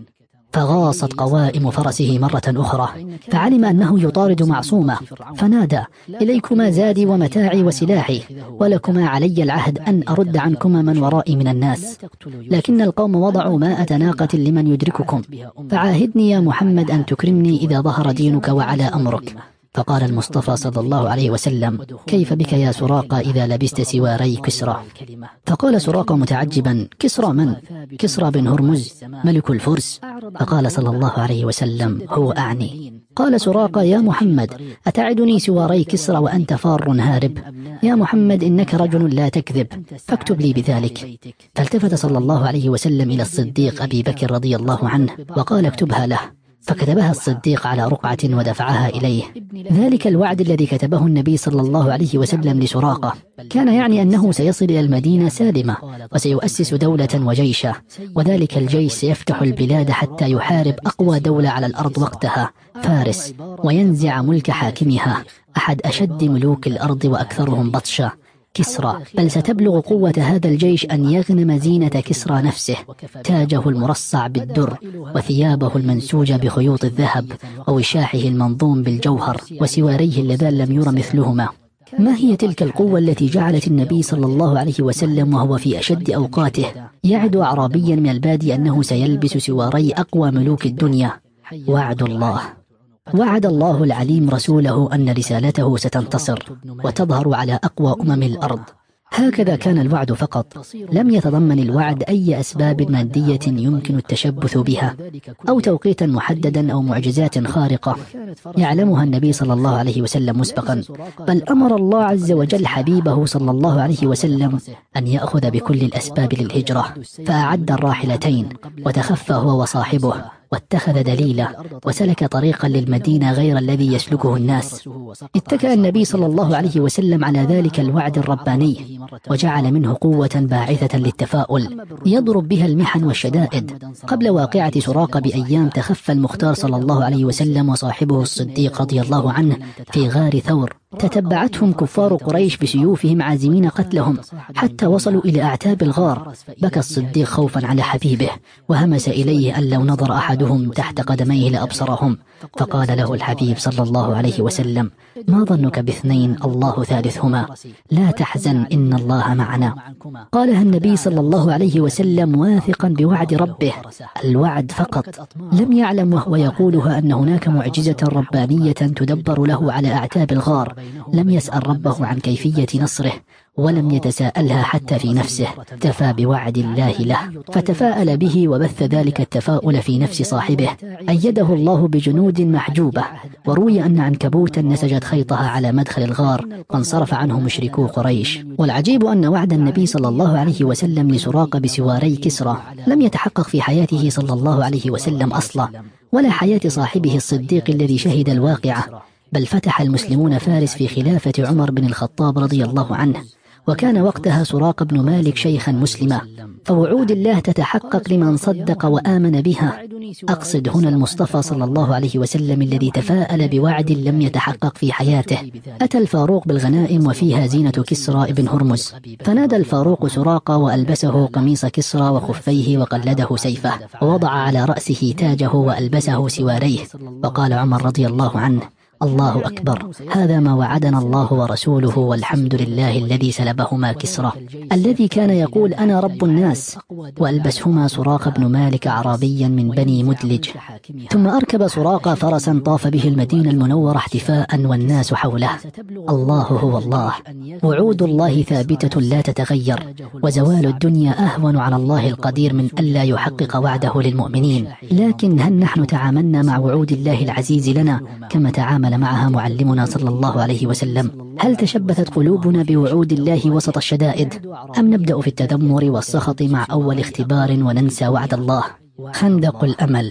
فغاصت قوائم فرسه مرة أخرى، فعلم أنه يطارد معصومة، فنادى: إليكما زادي ومتاعي وسلاحي، ولكما علي العهد أن أرد عنكما من ورائي من الناس، لكن القوم وضعوا ماء ناقة لمن يدرككم، فعاهدني يا محمد أن تكرمني إذا ظهر دينك وعلى أمرك. فقال المصطفى صلى الله عليه وسلم: كيف بك يا سراقة إذا لبست سواري كسرى؟ فقال سراقة متعجبا: كسرى من؟ كسرى بن هرمز ملك الفرس. فقال صلى الله عليه وسلم: هو أعني. قال سراقة: يا محمد، أتعدني سواري كسرى وأنت فار هارب؟ يا محمد إنك رجل لا تكذب، فاكتب لي بذلك. فالتفت صلى الله عليه وسلم إلى الصديق أبي بكر رضي الله عنه وقال: اكتبها له. فكتبها الصديق على رقعة ودفعها إليه. ذلك الوعد الذي كتبه النبي صلى الله عليه وسلم لسراقة كان يعني أنه سيصل إلى المدينة سالمة، وسيؤسس دولة وجيشا، وذلك الجيش سيفتح البلاد حتى يحارب أقوى دولة على الأرض وقتها، فارس، وينزع ملك حاكمها، أحد أشد ملوك الأرض وأكثرهم بطشا، كسرى. بل ستبلغ قوة هذا الجيش أن يغنم زينة كسرى نفسه، تاجه المرصع بالدر، وثيابه المنسوجة بخيوط الذهب، ووشاحه المنظوم بالجوهر، وسواريه اللذان لم ير مثلهما. ما هي تلك القوة التي جعلت النبي صلى الله عليه وسلم وهو في أشد أوقاته يعد أعرابيا من البادي أنه سيلبس سواري أقوى ملوك الدنيا؟ وعد الله. وعد الله العليم رسوله أن رسالته ستنتصر وتظهر على أقوى أمم الأرض. هكذا كان الوعد فقط، لم يتضمن الوعد أي أسباب مادية يمكن التشبث بها، أو توقيتا محددا أو معجزات خارقة يعلمها النبي صلى الله عليه وسلم مسبقا، بل أمر الله عز وجل حبيبه صلى الله عليه وسلم أن يأخذ بكل الأسباب للهجرة، فأعد الراحلتين وتخفى هو وصاحبه، واتخذ دليلا وسلك طريقا للمدينة غير الذي يسلكه الناس. اتكأ النبي صلى الله عليه وسلم على ذلك الوعد الرباني، وجعل منه قوة باعثة للتفاؤل يضرب بها المحن والشدائد. قبل واقعة سراقة بأيام تخفى المختار صلى الله عليه وسلم وصاحبه الصديق رضي الله عنه في غار ثور، تتبعتهم كفار قريش بسيوفهم عازمين قتلهم حتى وصلوا إلى أعتاب الغار. بكى الصديق خوفا على حبيبه، وهمس إليه أن لو نظر أحدهم تحت قدميه لأبصرهم، فقال له الحبيب صلى الله عليه وسلم: ما ظنك باثنين الله ثالثهما، لا تحزن إن الله معنا. قالها النبي صلى الله عليه وسلم واثقا بوعد ربه، الوعد فقط، لم يعلم وهو يقولها أن هناك معجزة ربانية تدبر له على أعتاب الغار. لم يسأل ربه عن كيفية نصره، ولم يتساءلها حتى في نفسه، اكتفى بوعد الله له، فتفاءل به وبث ذلك التفاؤل في نفس صاحبه. أيده الله بجنود محجوبة، وروي أن عنكبوتا نسجت خيطها على مدخل الغار فانصرف عنه مشركو قريش. والعجيب أن وعد النبي صلى الله عليه وسلم لسراقة بسواري كسرى لم يتحقق في حياته صلى الله عليه وسلم أصلا، ولا حياة صاحبه الصديق الذي شهد الواقعة، بل فتح المسلمون فارس في خلافة عمر بن الخطاب رضي الله عنه، وكان وقتها سراقة بن مالك شيخا مسلما، فوعود الله تتحقق لمن صدق وآمن بها. أقصد هنا المصطفى صلى الله عليه وسلم الذي تفاءل بوعد لم يتحقق في حياته. أتى الفاروق بالغنائم وفيها زينة كسرى ابن هرمز، فنادى الفاروق سراقة وألبسه قميص كسرى وخفيه وقلده سيفه، ووضع على رأسه تاجه وألبسه سواريه، وقال عمر رضي الله عنه: الله أكبر، هذا ما وعدنا الله ورسوله، والحمد لله الذي سلبهما كسرى الذي كان يقول أنا رب الناس، وألبسهما سراقة بن مالك أعرابيا من بني مدلج. ثم أركب سراقة فرسا طاف به المدينة المنورة احتفاء والناس حوله. الله هو الله، وعود الله ثابتة لا تتغير، وزوال الدنيا أهون على الله القدير من ألا يحقق وعده للمؤمنين. لكن هل نحن تعاملنا مع وعود الله العزيز لنا كما تعامل معها معلمنا صلى الله عليه وسلم؟ هل تشبثت قلوبنا بوعود الله وسط الشدائد، أم نبدأ في التذمر والسخط مع أول اختبار وننسى وعد الله؟ خندق الأمل.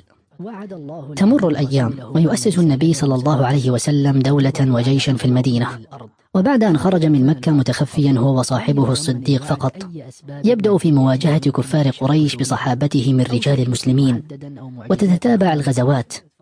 تمر الأيام ويؤسس النبي صلى الله عليه وسلم دولة وجيشا في المدينة، وبعد أن خرج من مكة متخفيا هو وصاحبه الصديق فقط، يبدأ في مواجهة كفار قريش بصحابته من رجال المسلمين، وتتتابع الغزوات،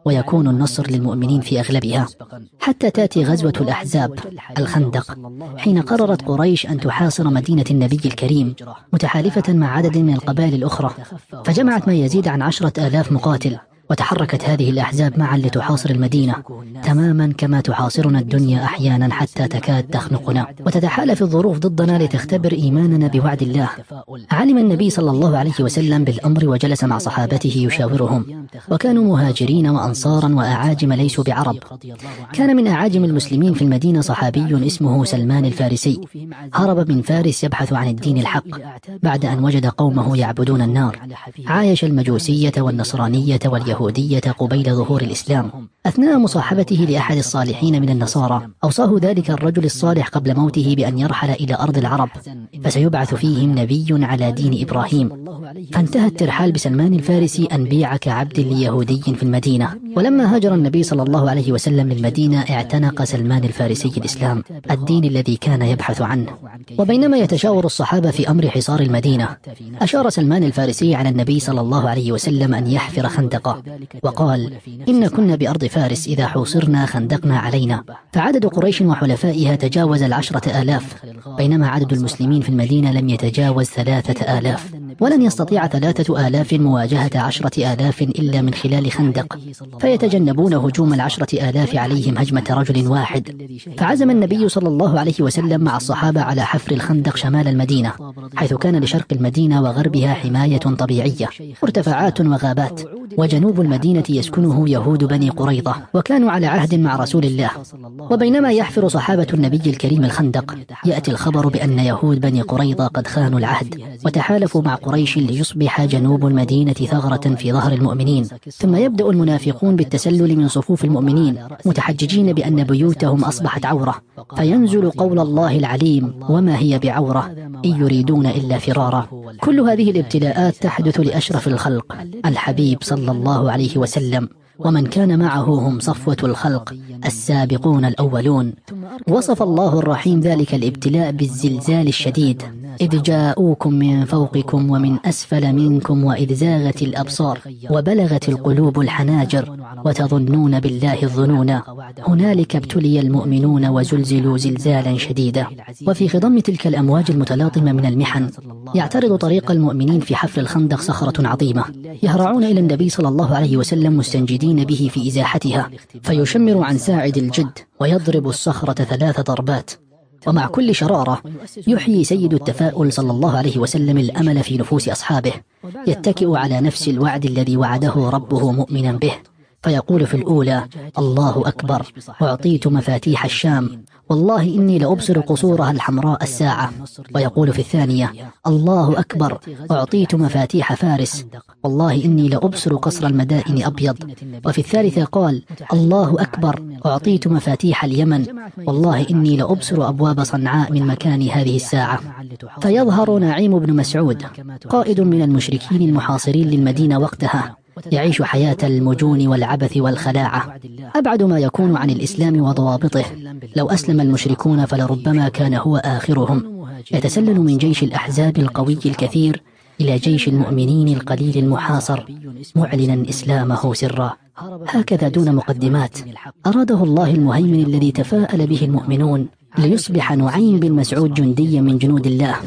ويكون النصر للمؤمنين في أغلبها، حتى تأتي غزوة الأحزاب الخندق، حين قررت قريش أن تحاصر مدينة النبي الكريم متحالفة مع عدد من القبائل الأخرى، فجمعت ما يزيد عن عشرة آلاف مقاتل، وتحركت هذه الأحزاب معا لتحاصر المدينة تماما كما تحاصرنا الدنيا أحيانا حتى تكاد تخنقنا وتتحالف الظروف ضدنا لتختبر إيماننا بوعد الله. علم النبي صلى الله عليه وسلم بالأمر وجلس مع صحابته يشاورهم، وكانوا مهاجرين وأنصارا وأعاجم ليسوا بعرب. كان من أعاجم المسلمين في المدينة صحابي اسمه سلمان الفارسي، هرب من فارس يبحث عن الدين الحق بعد أن وجد قومه يعبدون النار. عايش المجوسية والنصرانية واليهودية يهودية قبيل ظهور الإسلام. أثناء مصاحبته لأحد الصالحين من النصارى أوصاه ذلك الرجل الصالح قبل موته بأن يرحل إلى أرض العرب، فسيبعث فيهم نبي على دين إبراهيم. فانتهى الترحال بسلمان الفارسي أن بيع كعبد ليهودي في المدينة. ولما هاجر النبي صلى الله عليه وسلم للمدينة اعتنق سلمان الفارسي الإسلام، الدين الذي كان يبحث عنه. وبينما يتشاور الصحابة في أمر حصار المدينة، أشار سلمان الفارسي على النبي صلى الله عليه وسلم أن يحفر خندقا، وقال: إن كنا بأرض فارس إذا حوصرنا خندقنا علينا. فعدد قريش وحلفائها تجاوز العشرة آلاف، بينما عدد المسلمين في المدينة لم يتجاوز ثلاثة آلاف. ولن يستطيع ثلاثة آلاف مواجهة عشرة آلاف إلا من خلال خندق، فيتجنبون هجوم العشرة آلاف عليهم هجمة رجل واحد. فعزم النبي صلى الله عليه وسلم مع الصحابة على حفر الخندق شمال المدينة، حيث كان لشرق المدينة وغربها حماية طبيعية، مرتفعات وغابات، وجنوب المدينة يسكنه يهود بني قريظة، وكانوا على عهد مع رسول الله. وبينما يحفر صحابة النبي الكريم الخندق، يأتي الخبر بأن يهود بني قريظة قد خانوا العهد وتحالفوا مع قريش ليصبح جنوب المدينة ثغرة في ظهر المؤمنين. ثم يبدأ المنافقون بالتسلل من صفوف المؤمنين متحججين بأن بيوتهم أصبحت عورة، فينزل قول الله العليم: وما هي بعورة إن يريدون إلا فرارا. كل هذه الابتلاءات تحدث لأشرف الخلق الحبيب صلى الله عليه وسلم، ومن كان معه هم صفوة الخلق السابقون الأولون. وصف الله الرحيم ذلك الابتلاء بالزلزال الشديد، إذ جاءوكم من فوقكم ومن أسفل منكم وإذ زاغت الأبصار وبلغت القلوب الحناجر وتظنون بالله الظنونا هنالك ابتلي المؤمنون وزلزلوا زلزالا شديدا. وفي خضم تلك الأمواج المتلاطمة من المحن، يعترض طريق المؤمنين في حفر الخندق صخرة عظيمة، يهرعون إلى النبي صلى الله عليه وسلم مستنجدين به في إزاحتها، فيشمر عن ساعد الجد ويضرب الصخرة ثلاث ضربات. ومع كل شرارة يحيي سيد التفاؤل صلى الله عليه وسلم الأمل في نفوس أصحابه، يتكئ على نفس الوعد الذي وعده ربه مؤمنا به، فيقول في الأولى: الله أكبر، أعطيت مفاتيح الشام، والله إني لأبصر قصورها الحمراء الساعة. ويقول في الثانية: الله أكبر، أعطيت مفاتيح فارس، والله إني لأبصر قصر المدائن أبيض. وفي الثالثة قال: الله أكبر، أعطيت مفاتيح اليمن، والله إني لأبصر أبواب صنعاء من مكان هذه الساعة. فيظهر نعيم بن مسعود، قائد من المشركين المحاصرين للمدينة وقتها، يعيش حياة المجون والعبث والخلاعة، أبعد ما يكون عن الإسلام وضوابطه. لو أسلم المشركون فلربما كان هو آخرهم. يتسلل من جيش الأحزاب القوي الكثير إلى جيش المؤمنين القليل المحاصر، معلنا إسلامه سرا. هكذا دون مقدمات أراده الله المهيمن الذي تفاءل به المؤمنون ليصبح نعيم بن مسعود جنديا من جنود الله،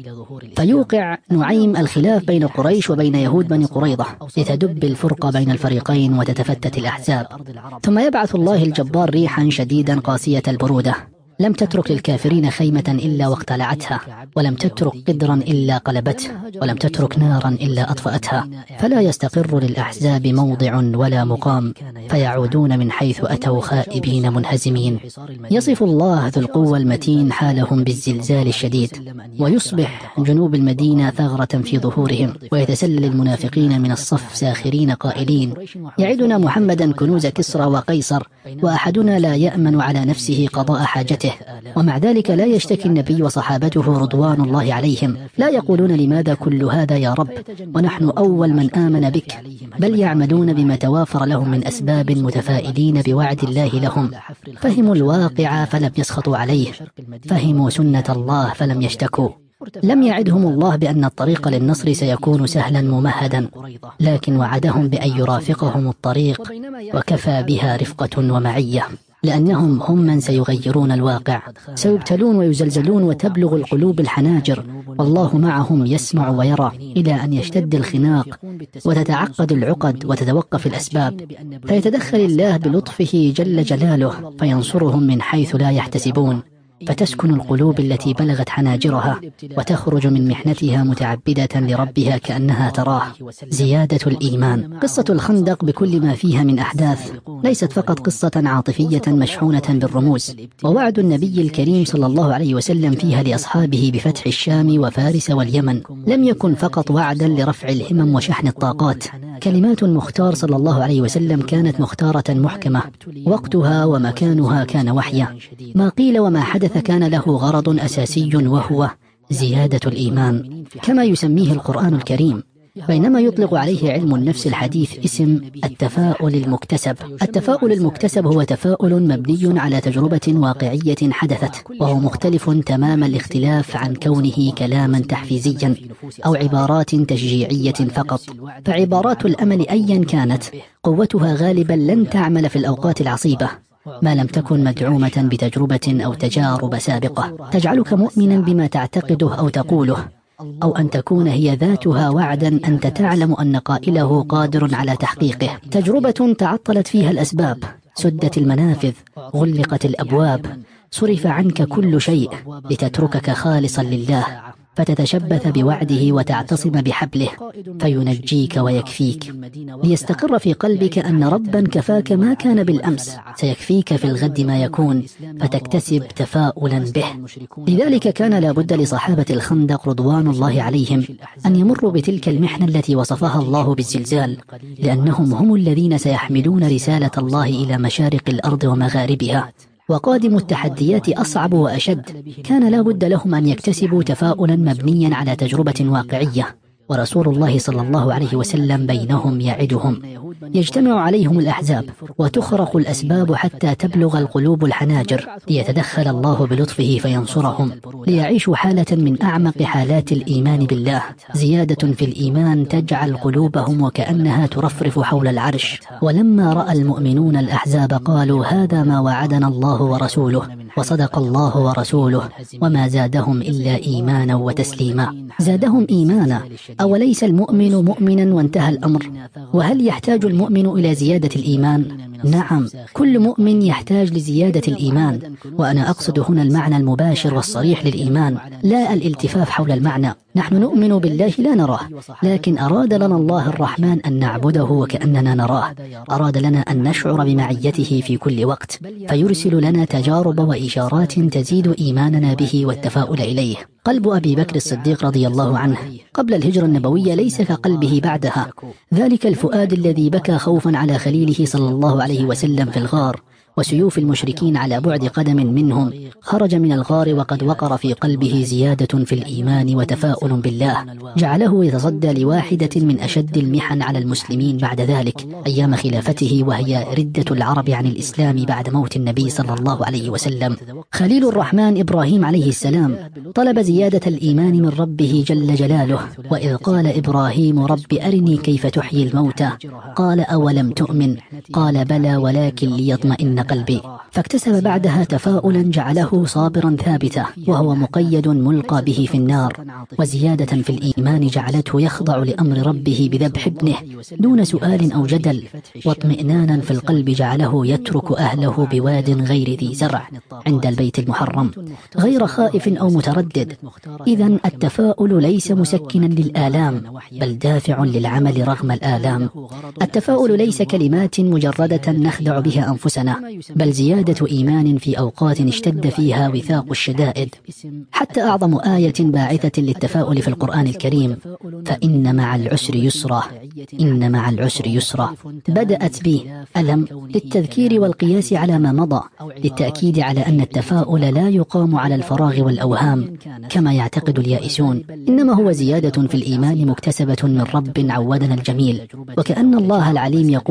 فيوقع نعيم الخلاف بين قريش وبين يهود بني قريظة، لتدب الفرقة بين الفريقين وتتفتت الأحزاب. ثم يبعث الله الجبار ريحا شديدا قاسية البرودة، لم تترك للكافرين خيمة إلا واقتلعتها، ولم تترك قدرا إلا قلبته، ولم تترك نارا إلا أطفأتها، فلا يستقر للأحزاب موضع ولا مقام، فيعودون من حيث أتوا خائبين منهزمين. يصف الله ذو القوة المتين حالهم بالزلزال الشديد، ويصبح جنوب المدينة ثغرة في ظهورهم، ويتسلل المنافقين من الصف ساخرين قائلين: يعدنا محمدا كنوز كسرى وقيصر، وأحدنا لا يأمن على نفسه قضاء حاجته. ومع ذلك لا يشتكي النبي وصحابته رضوان الله عليهم، لا يقولون: لماذا كل هذا يا رب ونحن أول من آمن بك، بل يعملون بما توافر لهم من أسباب متفائلين بوعد الله لهم. فهموا الواقع فلم يسخطوا عليه، فهموا سنة الله فلم يشتكوا. لم يعدهم الله بأن الطريق للنصر سيكون سهلا ممهدا، لكن وعدهم بأن يرافقهم الطريق، وكفى بها رفقة ومعية، لأنهم هم من سيغيرون الواقع. سيبتلون ويزلزلون وتبلغ القلوب الحناجر، والله معهم يسمع ويرى، إلى أن يشتد الخناق وتتعقد العقد وتتوقف الأسباب، فيتدخل الله بلطفه جل جلاله فينصرهم من حيث لا يحتسبون، فتسكن القلوب التي بلغت حناجرها وتخرج من محنتها متعبدة لربها كأنها تراه. زيادة الإيمان. قصة الخندق بكل ما فيها من أحداث ليست فقط قصة عاطفية مشحونة بالرموز، ووعد النبي الكريم صلى الله عليه وسلم فيها لأصحابه بفتح الشام وفارس واليمن لم يكن فقط وعدا لرفع الهمم وشحن الطاقات. كلمات المختار صلى الله عليه وسلم كانت مختارة محكمة، وقتها ومكانها كان وحيا. ما قيل وما حدث كان له غرض أساسي، وهو زيادة الإيمان كما يسميه القرآن الكريم، بينما يطلق عليه علم النفس الحديث اسم التفاؤل المكتسب. التفاؤل المكتسب هو تفاؤل مبني على تجربة واقعية حدثت، وهو مختلف تمام الاختلاف عن كونه كلاما تحفيزيا أو عبارات تشجيعية فقط. فعبارات الأمل أيا كانت قوتها غالبا لن تعمل في الأوقات العصيبة ما لم تكن مدعومة بتجربة أو تجارب سابقة تجعلك مؤمنا بما تعتقده أو تقوله، أو أن تكون هي ذاتها وعدا أنت تعلم أن قائله قادر على تحقيقه. تجربة تعطلت فيها الأسباب، سدت المنافذ، غلقت الأبواب، صرف عنك كل شيء لتتركك خالصا لله، فتتشبث بوعده وتعتصم بحبله فينجيك ويكفيك، ليستقر في قلبك أن ربا كفاك ما كان بالأمس سيكفيك في الغد ما يكون، فتكتسب تفاؤلا به. لذلك كان لابد لصحابة الخندق رضوان الله عليهم أن يمروا بتلك المحنة التي وصفها الله بالزلزال، لأنهم هم الذين سيحملون رسالة الله إلى مشارق الأرض ومغاربها، وقادم التحديات أصعب وأشد. كان لا بد لهم أن يكتسبوا تفاؤلا مبنيا على تجربة واقعية، ورسول الله صلى الله عليه وسلم بينهم يعدهم. يجتمع عليهم الأحزاب وتخرق الأسباب حتى تبلغ القلوب الحناجر، ليتدخل الله بلطفه فينصرهم، ليعيشوا حالة من أعمق حالات الإيمان بالله. زيادة في الإيمان تجعل قلوبهم وكأنها ترفرف حول العرش. ولما رأى المؤمنون الأحزاب قالوا هذا ما وعدنا الله ورسوله، وصدق الله ورسوله، وما زادهم إلا إيمانا وتسليما. زادهم إيمانا. أوليس المؤمن مؤمنا وانتهى الأمر؟ وهل يحتاج المؤمن إلى زيادة الإيمان؟ نعم، كل مؤمن يحتاج لزيادة الإيمان، وأنا أقصد هنا المعنى المباشر والصريح للإيمان، لا الالتفاف حول المعنى. نحن نؤمن بالله لا نراه، لكن أراد لنا الله الرحمن أن نعبده وكأننا نراه، أراد لنا أن نشعر بمعيته في كل وقت، فيرسل لنا تجارب وإشارات تزيد إيماننا به والتفاؤل إليه. قلب أبي بكر الصديق رضي الله عنه قبل الهجرة النبوية ليس كقلبه بعدها، ذلك الفؤاد الذي بكى خوفا على خليله صلى الله عليه وسلم في الغار، وسيوف المشركين على بعد قدم منهم، خرج من الغار وقد وقر في قلبه زيادة في الإيمان وتفاؤل بالله، جعله يتصدى لواحدة من أشد المحن على المسلمين بعد ذلك أيام خلافته، وهي ردة العرب عن الإسلام بعد موت النبي صلى الله عليه وسلم. خليل الرحمن إبراهيم عليه السلام طلب زيادة الإيمان من ربه جل جلاله، وإذ قال إبراهيم رب أرني كيف تحيي الموتى قال أولم تؤمن قال بلى ولكن ليطمئن قلبي، فاكتسب بعدها تفاؤلا جعله صابرا ثابتا، وهو مقيد ملقى به في النار. وزيادة في الإيمان جعلته يخضع لأمر ربه بذبح ابنه دون سؤال أو جدل، واطمئنانا في القلب جعله يترك أهله بواد غير ذي زرع عند البيت المحرم غير خائف أو متردد. إذن التفاؤل ليس مسكنا للآلام، بل دافع للعمل رغم الآلام. التفاؤل ليس كلمات مجردة نخدع بها أنفسنا، بل زيادة إيمان في أوقات اشتد فيها وثاق الشدائد. حتى أعظم آية باعثة للتفاؤل في القرآن الكريم فإن مع العسر يسرا، إن مع العسر يسرا، بدأت به ألم للتذكير والقياس على ما مضى، للتأكيد على أن التفاؤل لا يقام على الفراغ والأوهام كما يعتقد اليائسون، إنما هو زيادة في الإيمان مكتسبة من رب عودنا الجميل. وكأن الله العليم يقول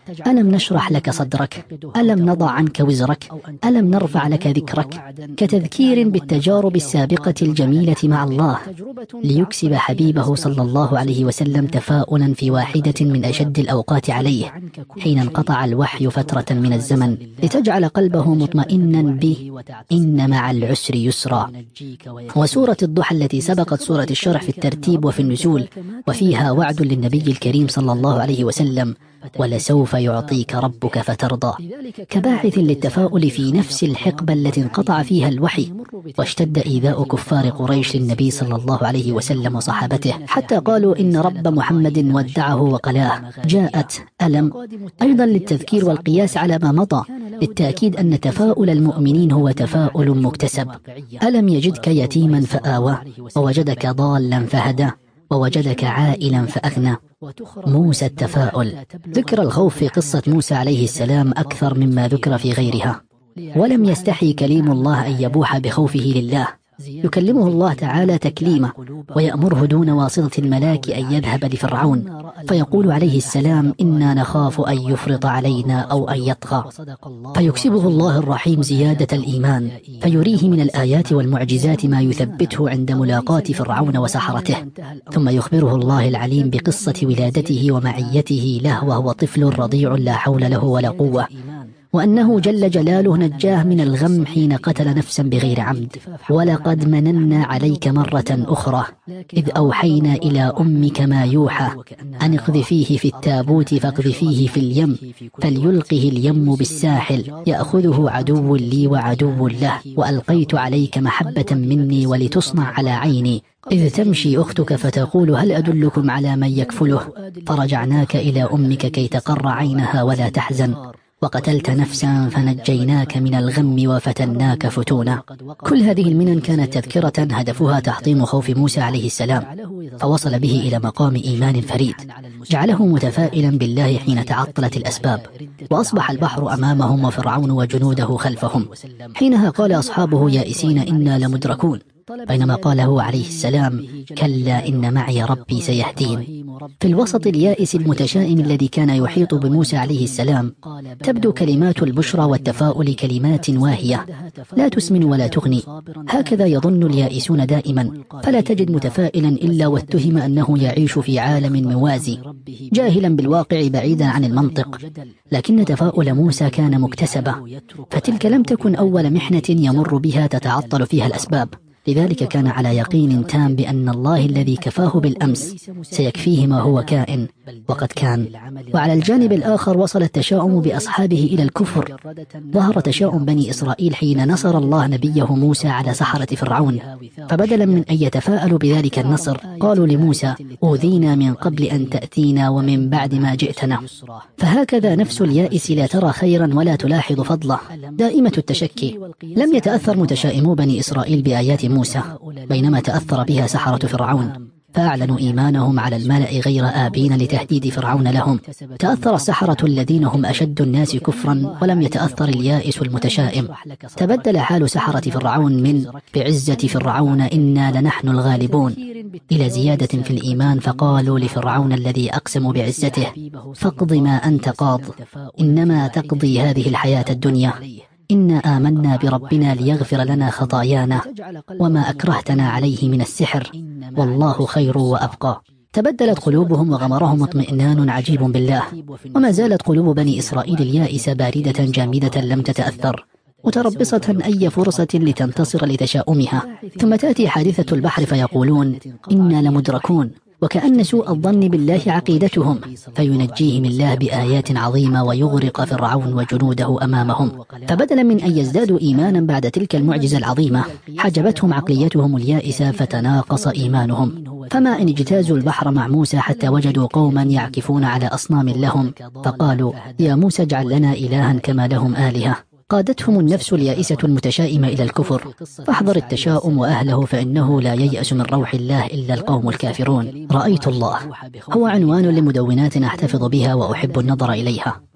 ألم نشرح لك صدرك؟ ألم نضع عنك وزرك؟ ألم نرفع لك ذكرك؟ كتذكير بالتجارب السابقة الجميلة مع الله، ليكسب حبيبه صلى الله عليه وسلم تفاؤلا في واحدة من أشد الأوقات عليه حين انقطع الوحي فترة من الزمن، لتجعل قلبه مطمئنا به إن مع العسر يسرا. وسورة الضحى التي سبقت سورة الشرح في الترتيب وفي النزول، وفيها وعد للنبي الكريم صلى الله عليه وسلم: ولسوف يعطيك ربك فترضى، كباعث للتفاؤل في نفس الحقبة التي انقطع فيها الوحي واشتد إيذاء كفار قريش للنبي صلى الله عليه وسلم وصحابته، حتى قالوا إن رب محمد ودعه وقلاه. جاءت ألم أيضا للتذكير والقياس على ما مضى، للتأكيد أن تفاؤل المؤمنين هو تفاؤل مكتسب. ألم يجدك يتيما فآوى، ووجدك ضالا فهدى، ووجدك عائلا فأغنى. موسى التفاؤل. ذكر الخوف في قصة موسى عليه السلام أكثر مما ذكر في غيرها، ولم يستحي كليم الله أن يبوح بخوفه لله، يكلمه الله تعالى تكليمه ويأمره دون واسطة الملاك أن يذهب لفرعون، فيقول عليه السلام: إنا نخاف أن يفرط علينا أو أن يطغى، فيكسبه الله الرحيم زيادة الإيمان، فيريه من الآيات والمعجزات ما يثبته عند ملاقاة فرعون وسحرته، ثم يخبره الله العليم بقصة ولادته ومعيته له وهو طفل رضيع لا حول له ولا قوة، وأنه جل جلاله نجاه من الغم حين قتل نفسا بغير عمد. ولقد مننا عليك مرة أخرى إذ أوحينا إلى أمك ما يوحى أن اقذفيه في التابوت فاقذفيه في اليم فليلقه اليم بالساحل يأخذه عدو لي وعدو له، وألقيت عليك محبة مني ولتصنع على عيني إذ تمشي أختك فتقول هل أدلكم على من يكفله، فرجعناك إلى أمك كي تقر عينها ولا تحزن، وقتلت نفسا فنجيناك من الغم وفتناك فتونا. كل هذه المنن كانت تذكرة هدفها تحطيم خوف موسى عليه السلام، فوصل به إلى مقام إيمان فريد جعله متفائلا بالله حين تعطلت الأسباب، وأصبح البحر أمامهم وفرعون وجنوده خلفهم. حينها قال أصحابه يائسين إنا لمدركون، بينما قال هو عليه السلام: كلا إن معي ربي سيهدين. في الوسط اليائس المتشائم الذي كان يحيط بموسى عليه السلام تبدو كلمات البشرى والتفاؤل كلمات واهية لا تسمن ولا تغني. هكذا يظن اليائسون دائما، فلا تجد متفائلا إلا واتهم أنه يعيش في عالم موازي جاهلا بالواقع بعيدا عن المنطق. لكن تفاؤل موسى كان مكتسبا، فتلك لم تكن أول محنة يمر بها تتعطل فيها الأسباب، لذلك كان على يقين تام بأن الله الذي كفاه بالأمس سيكفيه ما هو كائن، وقد كان. وعلى الجانب الآخر وصل التشاؤم بأصحابه إلى الكفر. ظهر تشاؤم بني إسرائيل حين نصر الله نبيه موسى على سحرة فرعون، فبدلا من أن يتفاءلوا بذلك النصر قالوا لموسى: أوذينا من قبل أن تأتينا ومن بعد ما جئتنا. فهكذا نفس اليائس لا ترى خيرا ولا تلاحظ فضله، دائمة التشكي. لم يتأثر متشائمو بني إسرائيل بآيات موسى بينما تأثر بها سحرة فرعون، فأعلنوا إيمانهم على الملأ غير آبين لتهديد فرعون لهم. تأثر السحرة الذين هم أشد الناس كفرا ولم يتأثر اليائس المتشائم. تبدل حال سحرة فرعون من بعزة فرعون إنا لنحن الغالبون إلى زيادة في الإيمان، فقالوا لفرعون الذي أقسم بعزته: فاقض ما أنت قاض، إنما تقضي هذه الحياة الدنيا، إنا آمنا بربنا ليغفر لنا خطايانا وما أكرهتنا عليه من السحر والله خير وأبقى. تبدلت قلوبهم وغمرهم اطمئنان عجيب بالله، وما زالت قلوب بني إسرائيل اليائسة باردة جامدة لم تتأثر، متربصة أي فرصة لتنتصر لتشاؤمها. ثم تأتي حادثة البحر فيقولون إنا لمدركون، وكأن سوء الظن بالله عقيدتهم، فينجيهم الله بآيات عظيمة ويغرق فرعون وجنوده أمامهم. فبدلا من أن يزدادوا إيمانا بعد تلك المعجزة العظيمة حجبتهم عقليتهم اليائسة فتناقص إيمانهم. فما إن اجتازوا البحر مع موسى حتى وجدوا قوما يعكفون على أصنام لهم، فقالوا: يا موسى اجعل لنا إلها كما لهم آلهة. قادتهم النفس اليائسة المتشائمة إلى الكفر، فاحذر التشاؤم وأهله فإنه لا ييأس من روح الله إلا القوم الكافرون. رأيت الله هو عنوان لمدونات أحتفظ بها وأحب النظر إليها،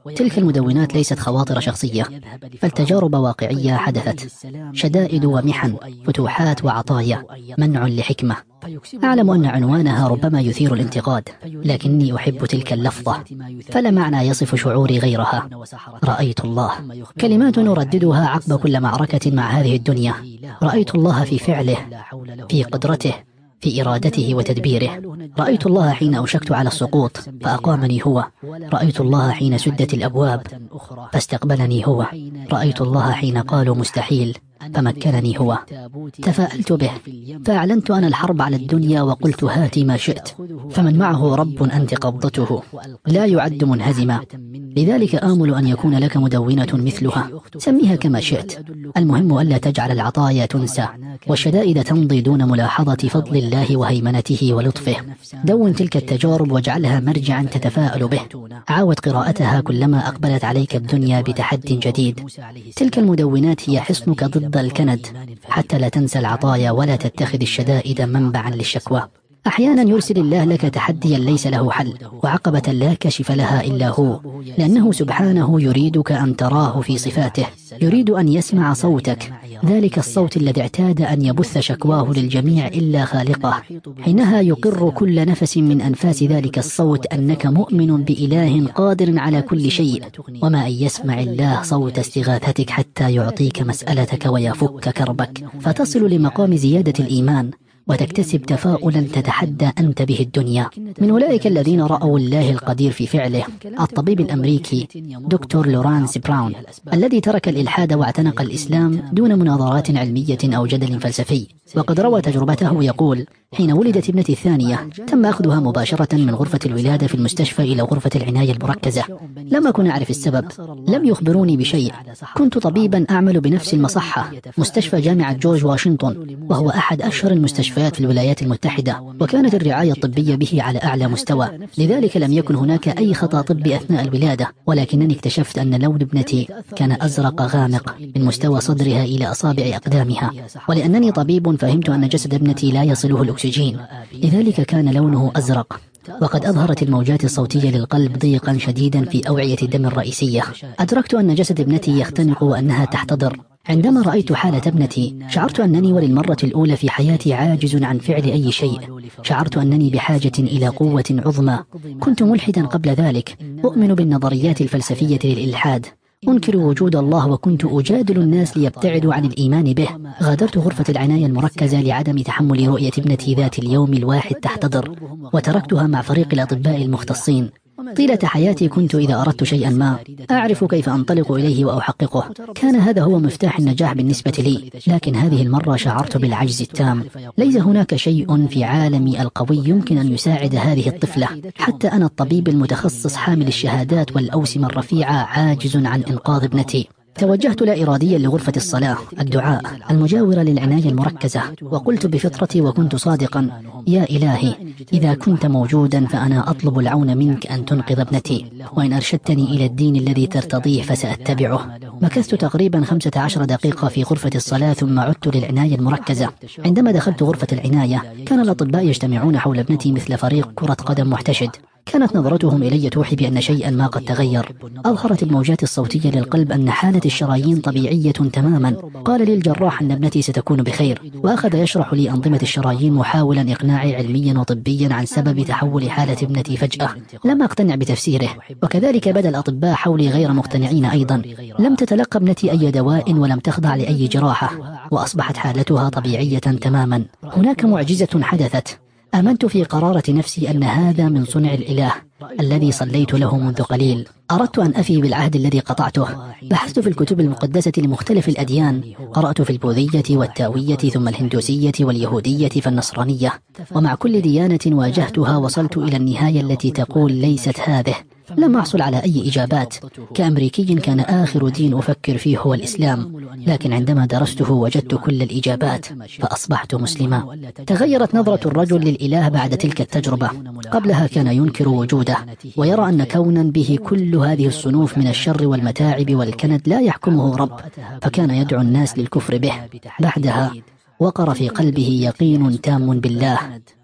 تلك المدونات ليست خواطر شخصية، بل تجارب واقعية حدثت، شدائد ومحن، فتوحات وعطايا، منع لحكمة. أعلم أن عنوانها ربما يثير الانتقاد، لكني أحب تلك اللفظة، فلا معنى يصف شعوري غيرها. رأيت الله، كلمات نرددها عقب كل معركة مع هذه الدنيا. رأيت الله في فعله، في قدرته، في إرادته وتدبيره. رأيت الله حين أوشكت على السقوط فأقامني هو. رأيت الله حين سدت الأبواب فاستقبلني هو. رأيت الله حين قالوا مستحيل فمكنني هو. تفاءلت به فأعلنت أنا الحرب على الدنيا وقلت هات ما شئت، فمن معه رب أنت قبضته لا يعد منهزما. لذلك آمل أن يكون لك مدونة مثلها، سميها كما شئت، المهم ألا تجعل العطايا تنسى والشدائد تمضي دون ملاحظة فضل الله وهيمنته ولطفه. دون تلك التجارب واجعلها مرجعا تتفاءل به. عاود قراءتها كلما أقبلت عليك الدنيا بتحدي جديد. تلك المدونات هي حصنك ضد الكند، حتى لا تنسى العطايا ولا تتخذ الشدائد منبعا للشكوى. أحيانا يرسل الله لك تحديا ليس له حل، وعقبة لا كشف لها إلا هو، لأنه سبحانه يريدك أن تراه في صفاته، يريد أن يسمع صوتك، ذلك الصوت الذي اعتاد أن يبث شكواه للجميع إلا خالقه. حينها يقر كل نفس من أنفاس ذلك الصوت أنك مؤمن بإله قادر على كل شيء، وما أن يسمع الله صوت استغاثتك حتى يعطيك مسألتك ويفك كربك، فتصل لمقام زيادة الإيمان وتكتسب تفاؤلا تتحدى أنت به الدنيا. من أولئك الذين رأوا الله القدير في فعله الطبيب الأمريكي دكتور لورانس براون، الذي ترك الإلحاد واعتنق الإسلام دون مناظرات علمية أو جدل فلسفي. وقد روى تجربته يقول: حين ولدت ابنتي الثانية تم أخذها مباشرة من غرفة الولادة في المستشفى إلى غرفة العناية المركزة. لم أكن أعرف السبب، لم يخبروني بشيء. كنت طبيبا أعمل بنفس المصحة، مستشفى جامعة جورج واشنطن، وهو أحد أشهر المستشفيات في الولايات المتحدة، وكانت الرعاية الطبية به على أعلى مستوى، لذلك لم يكن هناك أي خطأ طبي أثناء الولادة. ولكنني اكتشفت أن لون ابنتي كان أزرق غامق من مستوى صدرها إلى أصابع أقدامها، ولأنني طبيب فهمت أن جسد ابنتي لا يصله الأكسجين، لذلك كان لونه أزرق. وقد أظهرت الموجات الصوتية للقلب ضيقا شديدا في أوعية الدم الرئيسية. أدركت أن جسد ابنتي يختنق وأنها تحتضر. عندما رأيت حالة ابنتي شعرت أنني وللمرة الأولى في حياتي عاجز عن فعل أي شيء. شعرت أنني بحاجة إلى قوة عظمى. كنت ملحدا قبل ذلك، أؤمن بالنظريات الفلسفية للإلحاد، أنكر وجود الله، وكنت أجادل الناس ليبتعدوا عن الإيمان به. غادرت غرفة العناية المركزة لعدم تحمل رؤية ابنتي ذات اليوم الواحد تحتضر، وتركتها مع فريق الأطباء المختصين. طيلة حياتي كنت إذا أردت شيئا ما أعرف كيف أنطلق إليه وأحققه. كان هذا هو مفتاح النجاح بالنسبة لي، لكن هذه المرة شعرت بالعجز التام. ليس هناك شيء في عالمي القوي يمكن أن يساعد هذه الطفلة. حتى أنا الطبيب المتخصص حامل الشهادات والأوسمة الرفيعة عاجز عن إنقاذ ابنتي. توجهت لا إراديا لغرفة الصلاة الدعاء المجاورة للعناية المركزة، وقلت بفطرتي وكنت صادقا: يا إلهي، إذا كنت موجودا فأنا أطلب العون منك أن تنقذ ابنتي، وإن أرشدتني إلى الدين الذي ترتضيه فسأتبعه. مكثت تقريبا خمسة عشر دقيقة في غرفة الصلاة ثم عدت للعناية المركزة. عندما دخلت غرفة العناية كان الأطباء يجتمعون حول ابنتي مثل فريق كرة قدم محتشد. كانت نظرتهم إلي توحي بأن شيئا ما قد تغير. أظهرت الموجات الصوتية للقلب أن حالة الشرايين طبيعية تماما. قال لي الجراح أن ابنتي ستكون بخير، وأخذ يشرح لي أنظمة الشرايين محاولا إقناعي علميا وطبيا عن سبب تحول حالة ابنتي فجأة. لم أقتنع بتفسيره، وكذلك بدا الأطباء حولي غير مقتنعين أيضا. لم تتلقى ابنتي أي دواء ولم تخضع لأي جراحة، وأصبحت حالتها طبيعية تماما. هناك معجزة حدثت. آمنت في قرارة نفسي أن هذا من صنع الإله الذي صليت له منذ قليل. أردت أن أفي بالعهد الذي قطعته. بحثت في الكتب المقدسة لمختلف الأديان، قرأت في البوذية والتاوية ثم الهندوسية واليهودية فالنصرانية، ومع كل ديانة واجهتها وصلت إلى النهاية التي تقول ليست هذه. لم أحصل على أي إجابات. كأمريكي كان آخر دين أفكر فيه هو الإسلام، لكن عندما درسته وجدت كل الإجابات فأصبحت مسلما. تغيرت نظرة الرجل للإله بعد تلك التجربة. قبلها كان ينكر وجوده ويرى أن كونا به كل هذه الصنوف من الشر والمتاعب والكند لا يحكمه رب، فكان يدعو الناس للكفر به. بعدها وقر في قلبه يقين تام بالله،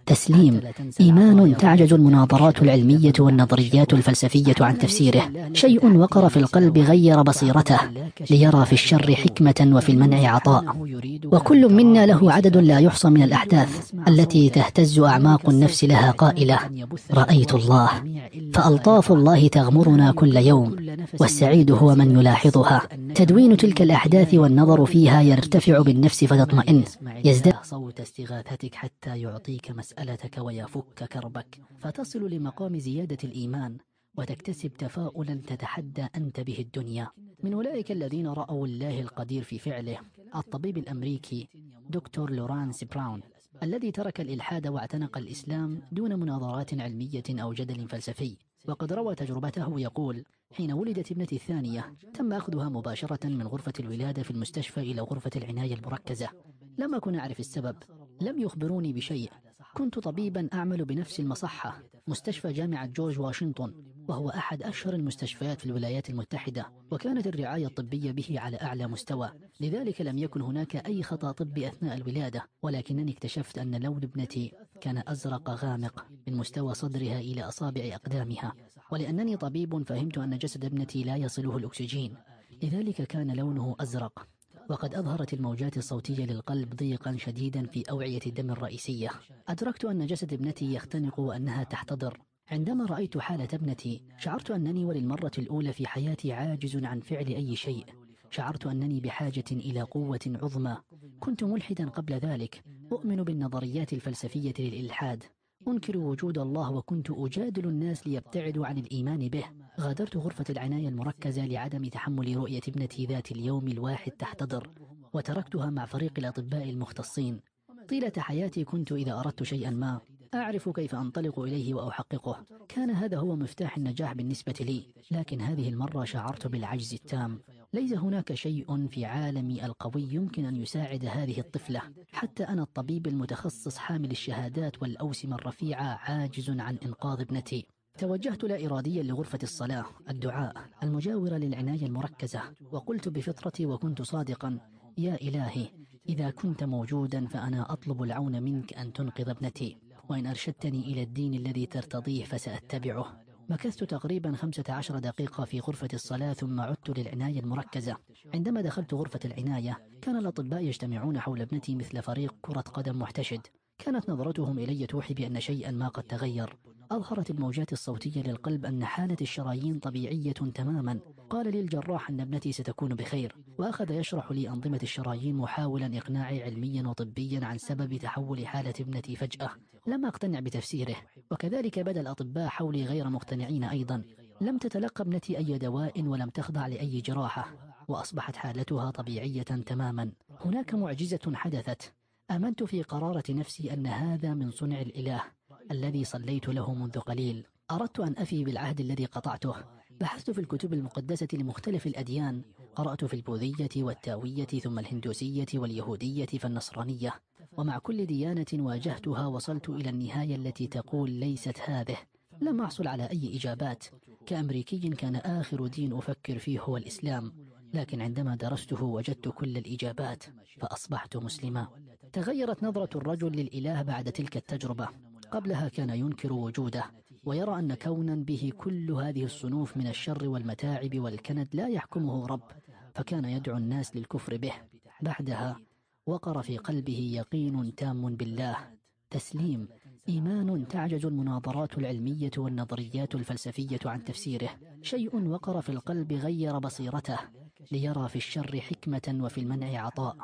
تسليم. إيمان تعجز المناظرات العلمية والنظريات الفلسفية عن تفسيره. شيء وقر في القلب غير بصيرته، ليرى في الشر حكمة وفي المنع عطاء. وكل منا له عدد لا يحصى من الأحداث التي تهتز أعماق النفس لها قائلة: رأيت الله. فألطاف الله تغمرنا كل يوم، والسعيد هو من يلاحظها. تدوين تلك الأحداث والنظر فيها يرتفع بالنفس فتطمئن، يزداد صوت استغاثتك حتى يعطيك مسألتك ويفك كربك، فتصل لمقام زيادة الإيمان وتكتسب تفاؤلا تتحدى أنت به الدنيا. من أولئك الذين رأوا الله القدير في فعله الطبيب الأمريكي دكتور لورانس براون، الذي ترك الإلحاد واعتنق الإسلام دون مناظرات علمية أو جدل فلسفي. وقد روى تجربته يقول: حين ولدت ابنتي الثانية تم أخذها مباشرة من غرفة الولادة في المستشفى إلى غرفة العناية المركزة. لم أكن أعرف السبب، لم يخبروني بشيء. كنت طبيبا أعمل بنفس المصحة، مستشفى جامعة جورج واشنطن، وهو أحد أشهر المستشفيات في الولايات المتحدة، وكانت الرعاية الطبية به على أعلى مستوى، لذلك لم يكن هناك أي خطأ طبي أثناء الولادة. ولكنني اكتشفت أن لون ابنتي كان أزرق غامق من مستوى صدرها إلى أصابع أقدامها، ولأنني طبيب فهمت أن جسد ابنتي لا يصله الأكسجين، لذلك كان لونه أزرق. وقد أظهرت الموجات الصوتية للقلب ضيقا شديدا في أوعية الدم الرئيسية. أدركت أن جسد ابنتي يختنق وأنها تحتضر. عندما رأيت حالة ابنتي شعرت أنني وللمرة الأولى في حياتي عاجز عن فعل أي شيء. شعرت أنني بحاجة إلى قوة عظمى. كنت ملحدا قبل ذلك، أؤمن بالنظريات الفلسفية للإلحاد، أنكر وجود الله، وكنت أجادل الناس ليبتعدوا عن الإيمان به. غادرت غرفة العناية المركزة لعدم تحمل رؤية ابنتي ذات اليوم الواحد تحتضر، وتركتها مع فريق الأطباء المختصين. طيلة حياتي كنت إذا أردت شيئا ما أعرف كيف أنطلق إليه وأحققه. كان هذا هو مفتاح النجاح بالنسبة لي، لكن هذه المرة شعرت بالعجز التام. ليس هناك شيء في عالمي القوي يمكن أن يساعد هذه الطفلة. حتى أنا الطبيب المتخصص حامل الشهادات والأوسمة الرفيعة عاجز عن إنقاذ ابنتي. توجهت لا إراديا لغرفة الصلاة الدعاء المجاورة للعناية المركزة، وقلت بفطرتي وكنت صادقا: يا إلهي، إذا كنت موجودا فأنا أطلب العون منك أن تنقذ ابنتي، وإن أرشدتني إلى الدين الذي ترتضيه فسأتبعه. مكثت تقريبا خمسة عشر دقيقة في غرفة الصلاة ثم عدت للعناية المركزة. عندما دخلت غرفة العناية كان الأطباء يجتمعون حول ابنتي مثل فريق كرة قدم محتشد. كانت نظرتهم إلي توحي بأن شيئا ما قد تغير. أظهرت الموجات الصوتية للقلب أن حالة الشرايين طبيعية تماما. قال لي الجراح أن ابنتي ستكون بخير، وأخذ يشرح لي أنظمة الشرايين محاولا إقناعي علميا وطبيا عن سبب تحول حالة ابنتي فجأة. لم أقتنع بتفسيره، وكذلك بدا الأطباء حولي غير مقتنعين أيضا. لم تتلقى ابنتي أي دواء ولم تخضع لأي جراحة، وأصبحت حالتها طبيعية تماما. هناك معجزة حدثت. آمنت في قرارة نفسي أن هذا من صنع الإله الذي صليت له منذ قليل. أردت أن أفي بالعهد الذي قطعته. بحثت في الكتب المقدسة لمختلف الأديان، قرأت في البوذية والتاوية ثم الهندوسية واليهودية فالنصرانية، ومع كل ديانة واجهتها وصلت إلى النهاية التي تقول ليست هذه. لم أحصل على أي إجابات. كأمريكي كان آخر دين أفكر فيه هو الإسلام، لكن عندما درسته وجدت كل الإجابات فأصبحت مسلما. تغيرت نظرة الرجل للإله بعد تلك التجربة. قبلها كان ينكر وجوده ويرى أن كونا به كل هذه الصنوف من الشر والمتاعب والكند لا يحكمه رب، فكان يدعو الناس للكفر به. بعدها وقر في قلبه يقين تام بالله. تسليم. إيمان تعجز المناظرات العلمية والنظريات الفلسفية عن تفسيره. شيء وقر في القلب غير بصيرته، ليرى في الشر حكمة وفي المنع عطاء.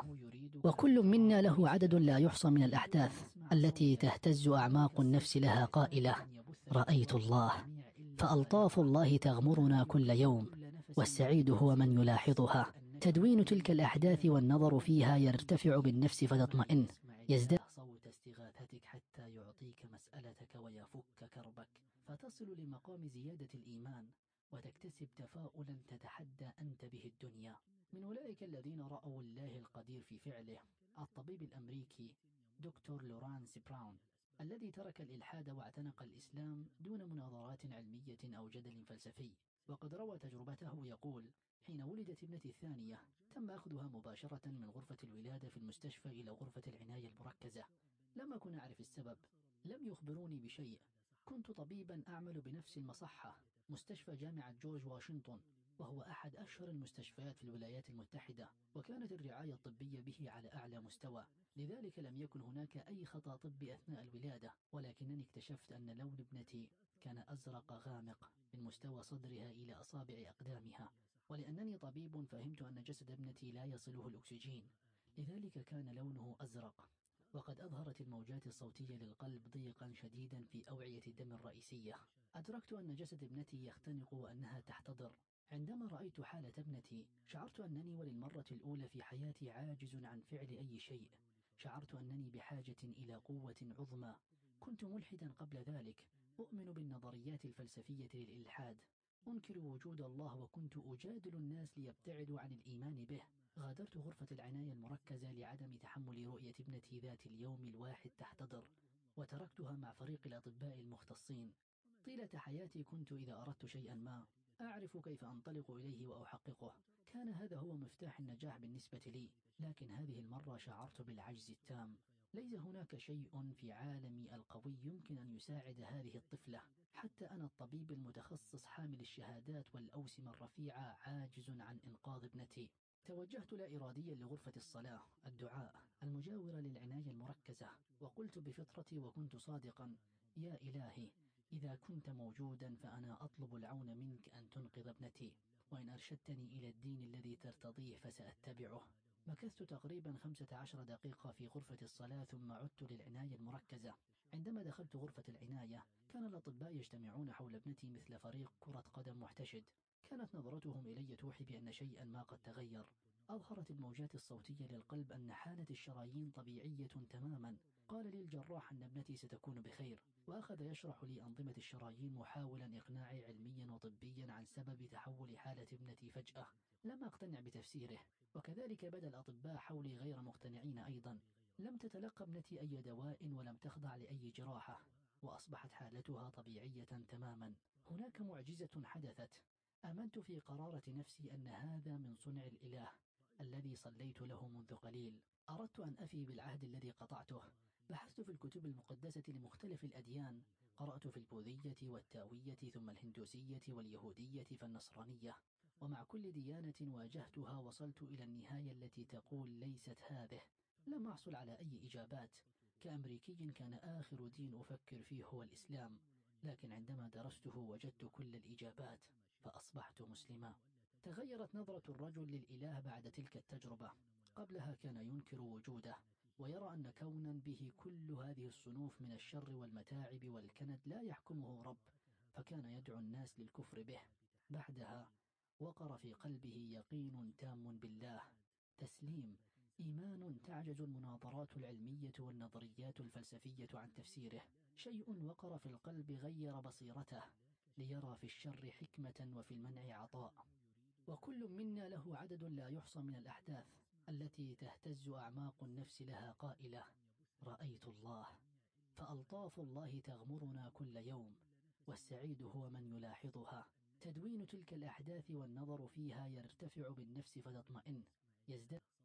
وكل منا له عدد لا يحصى من الأحداث التي تهتز أعماق النفس لها قائلة: رأيت الله. فألطاف الله تغمرنا كل يوم، والسعيد هو من يلاحظها. تدوين تلك الأحداث والنظر فيها يرتفع بالنفس فتطمئن، يزداد صوت استغاثتك حتى يعطيك مسألتك ويفك كربك، فتصل لمقام زيادة الإيمان وتكتسب تفاؤلا تتحدى أنت به الدنيا. من أولئك الذين رأوا الله القدير في فعله الطبيب الأمريكي دكتور لورانس براون، الذي ترك الإلحاد واعتنق الإسلام دون مناظرات علمية أو جدل فلسفي. وقد روى تجربته يقول: حين ولدت ابنتي الثانية تم أخذها مباشرة من غرفة الولادة في المستشفى إلى غرفة العناية المركزة. لم أكن أعرف السبب، لم يخبروني بشيء. كنت طبيبا أعمل بنفس المصحة، مستشفى جامعة جورج واشنطن، وهو أحد أشهر المستشفيات في الولايات المتحدة، وكانت الرعاية الطبية به على أعلى مستوى. لذلك لم يكن هناك أي خطأ طبي أثناء الولادة، ولكنني اكتشفت أن لون ابنتي كان أزرق غامق من مستوى صدرها إلى أصابع أقدامها. ولأنني طبيب فهمت أن جسد ابنتي لا يصله الأكسجين، لذلك كان لونه أزرق. وقد أظهرت الموجات الصوتية للقلب ضيقا شديدا في أوعية الدم الرئيسية. أدركت أن جسد ابنتي يختنق وأنها تحتضر. عندما رأيت حالة ابنتي شعرت أنني وللمرة الأولى في حياتي عاجز عن فعل أي شيء. شعرت أنني بحاجة إلى قوة عظمى. كنت ملحدا قبل ذلك، أؤمن بالنظريات الفلسفية للإلحاد، أنكر وجود الله، وكنت أجادل الناس ليبتعدوا عن الإيمان به. غادرت غرفة العناية المركزة لعدم تحمل رؤية ابنتي ذات اليوم الواحد تحتضر، وتركتها مع فريق الأطباء المختصين. طيلة حياتي كنت إذا أردت شيئا ما أعرف كيف أنطلق إليه وأحققه. كان هذا هو مفتاح النجاح بالنسبة لي، لكن هذه المرة شعرت بالعجز التام. ليس هناك شيء في عالمي القوي يمكن أن يساعد هذه الطفلة. حتى أنا الطبيب المتخصص حامل الشهادات والأوسمة الرفيعة عاجز عن إنقاذ ابنتي. توجهت لا إراديا لغرفة الصلاة الدعاء المجاورة للعناية المركزة، وقلت بفطرتي وكنت صادقا: يا إلهي، إذا كنت موجودا فأنا أطلب العون منك أن تنقذ ابنتي، وإن أرشدتني إلى الدين الذي ترتضيه فسأتبعه. مكثت تقريبا خمسة عشر دقيقة في غرفة الصلاة ثم عدت للعناية المركزة. عندما دخلت غرفة العناية كان الأطباء يجتمعون حول ابنتي مثل فريق كرة قدم محتشد. كانت نظرتهم إلي توحي بأن شيئا ما قد تغير. أظهرت الموجات الصوتية للقلب أن حالة الشرايين طبيعية تماما. قال لي الجراح أن ابنتي ستكون بخير، وأخذ يشرح لي أنظمة الشرايين محاولا إقناعي علميا وطبيا عن سبب تحول حالة ابنتي فجأة. لم أقتنع بتفسيره، وكذلك بدا الأطباء حولي غير مقتنعين أيضا. لم تتلقى ابنتي أي دواء ولم تخضع لأي جراحة، وأصبحت حالتها طبيعية تماما. هناك معجزة حدثت. آمنت في قرارة نفسي أن هذا من صنع الإله الذي صليت له منذ قليل. أردت أن أفي بالعهد الذي قطعته. بحثت في الكتب المقدسة لمختلف الأديان، قرأت في البوذية والتاوية ثم الهندوسية واليهودية فالنصرانية، ومع كل ديانة واجهتها وصلت إلى النهاية التي تقول ليست هذه. لم أحصل على أي إجابات. كأمريكي كان آخر دين أفكر فيه هو الإسلام، لكن عندما درسته وجدت كل الإجابات فأصبحت مسلما. تغيرت نظرة الرجل للإله بعد تلك التجربة. قبلها كان ينكر وجوده ويرى أن كونا به كل هذه الصنوف من الشر والمتاعب والكند لا يحكمه رب، فكان يدعو الناس للكفر به. بعدها وقر في قلبه يقين تام بالله، تسليم، إيمان تعجز المناظرات العلمية والنظريات الفلسفية عن تفسيره. شيء وقر في القلب غير بصيرته ليرى في الشر حكمة وفي المنع عطاء. وكل منا له عدد لا يحصى من الأحداث التي تهتز أعماق النفس لها قائلة: رأيت الله. فألطاف الله تغمرنا كل يوم، والسعيد هو من يلاحظها. تدوين تلك الأحداث والنظر فيها يرتفع بالنفس فتطمئن، يزداد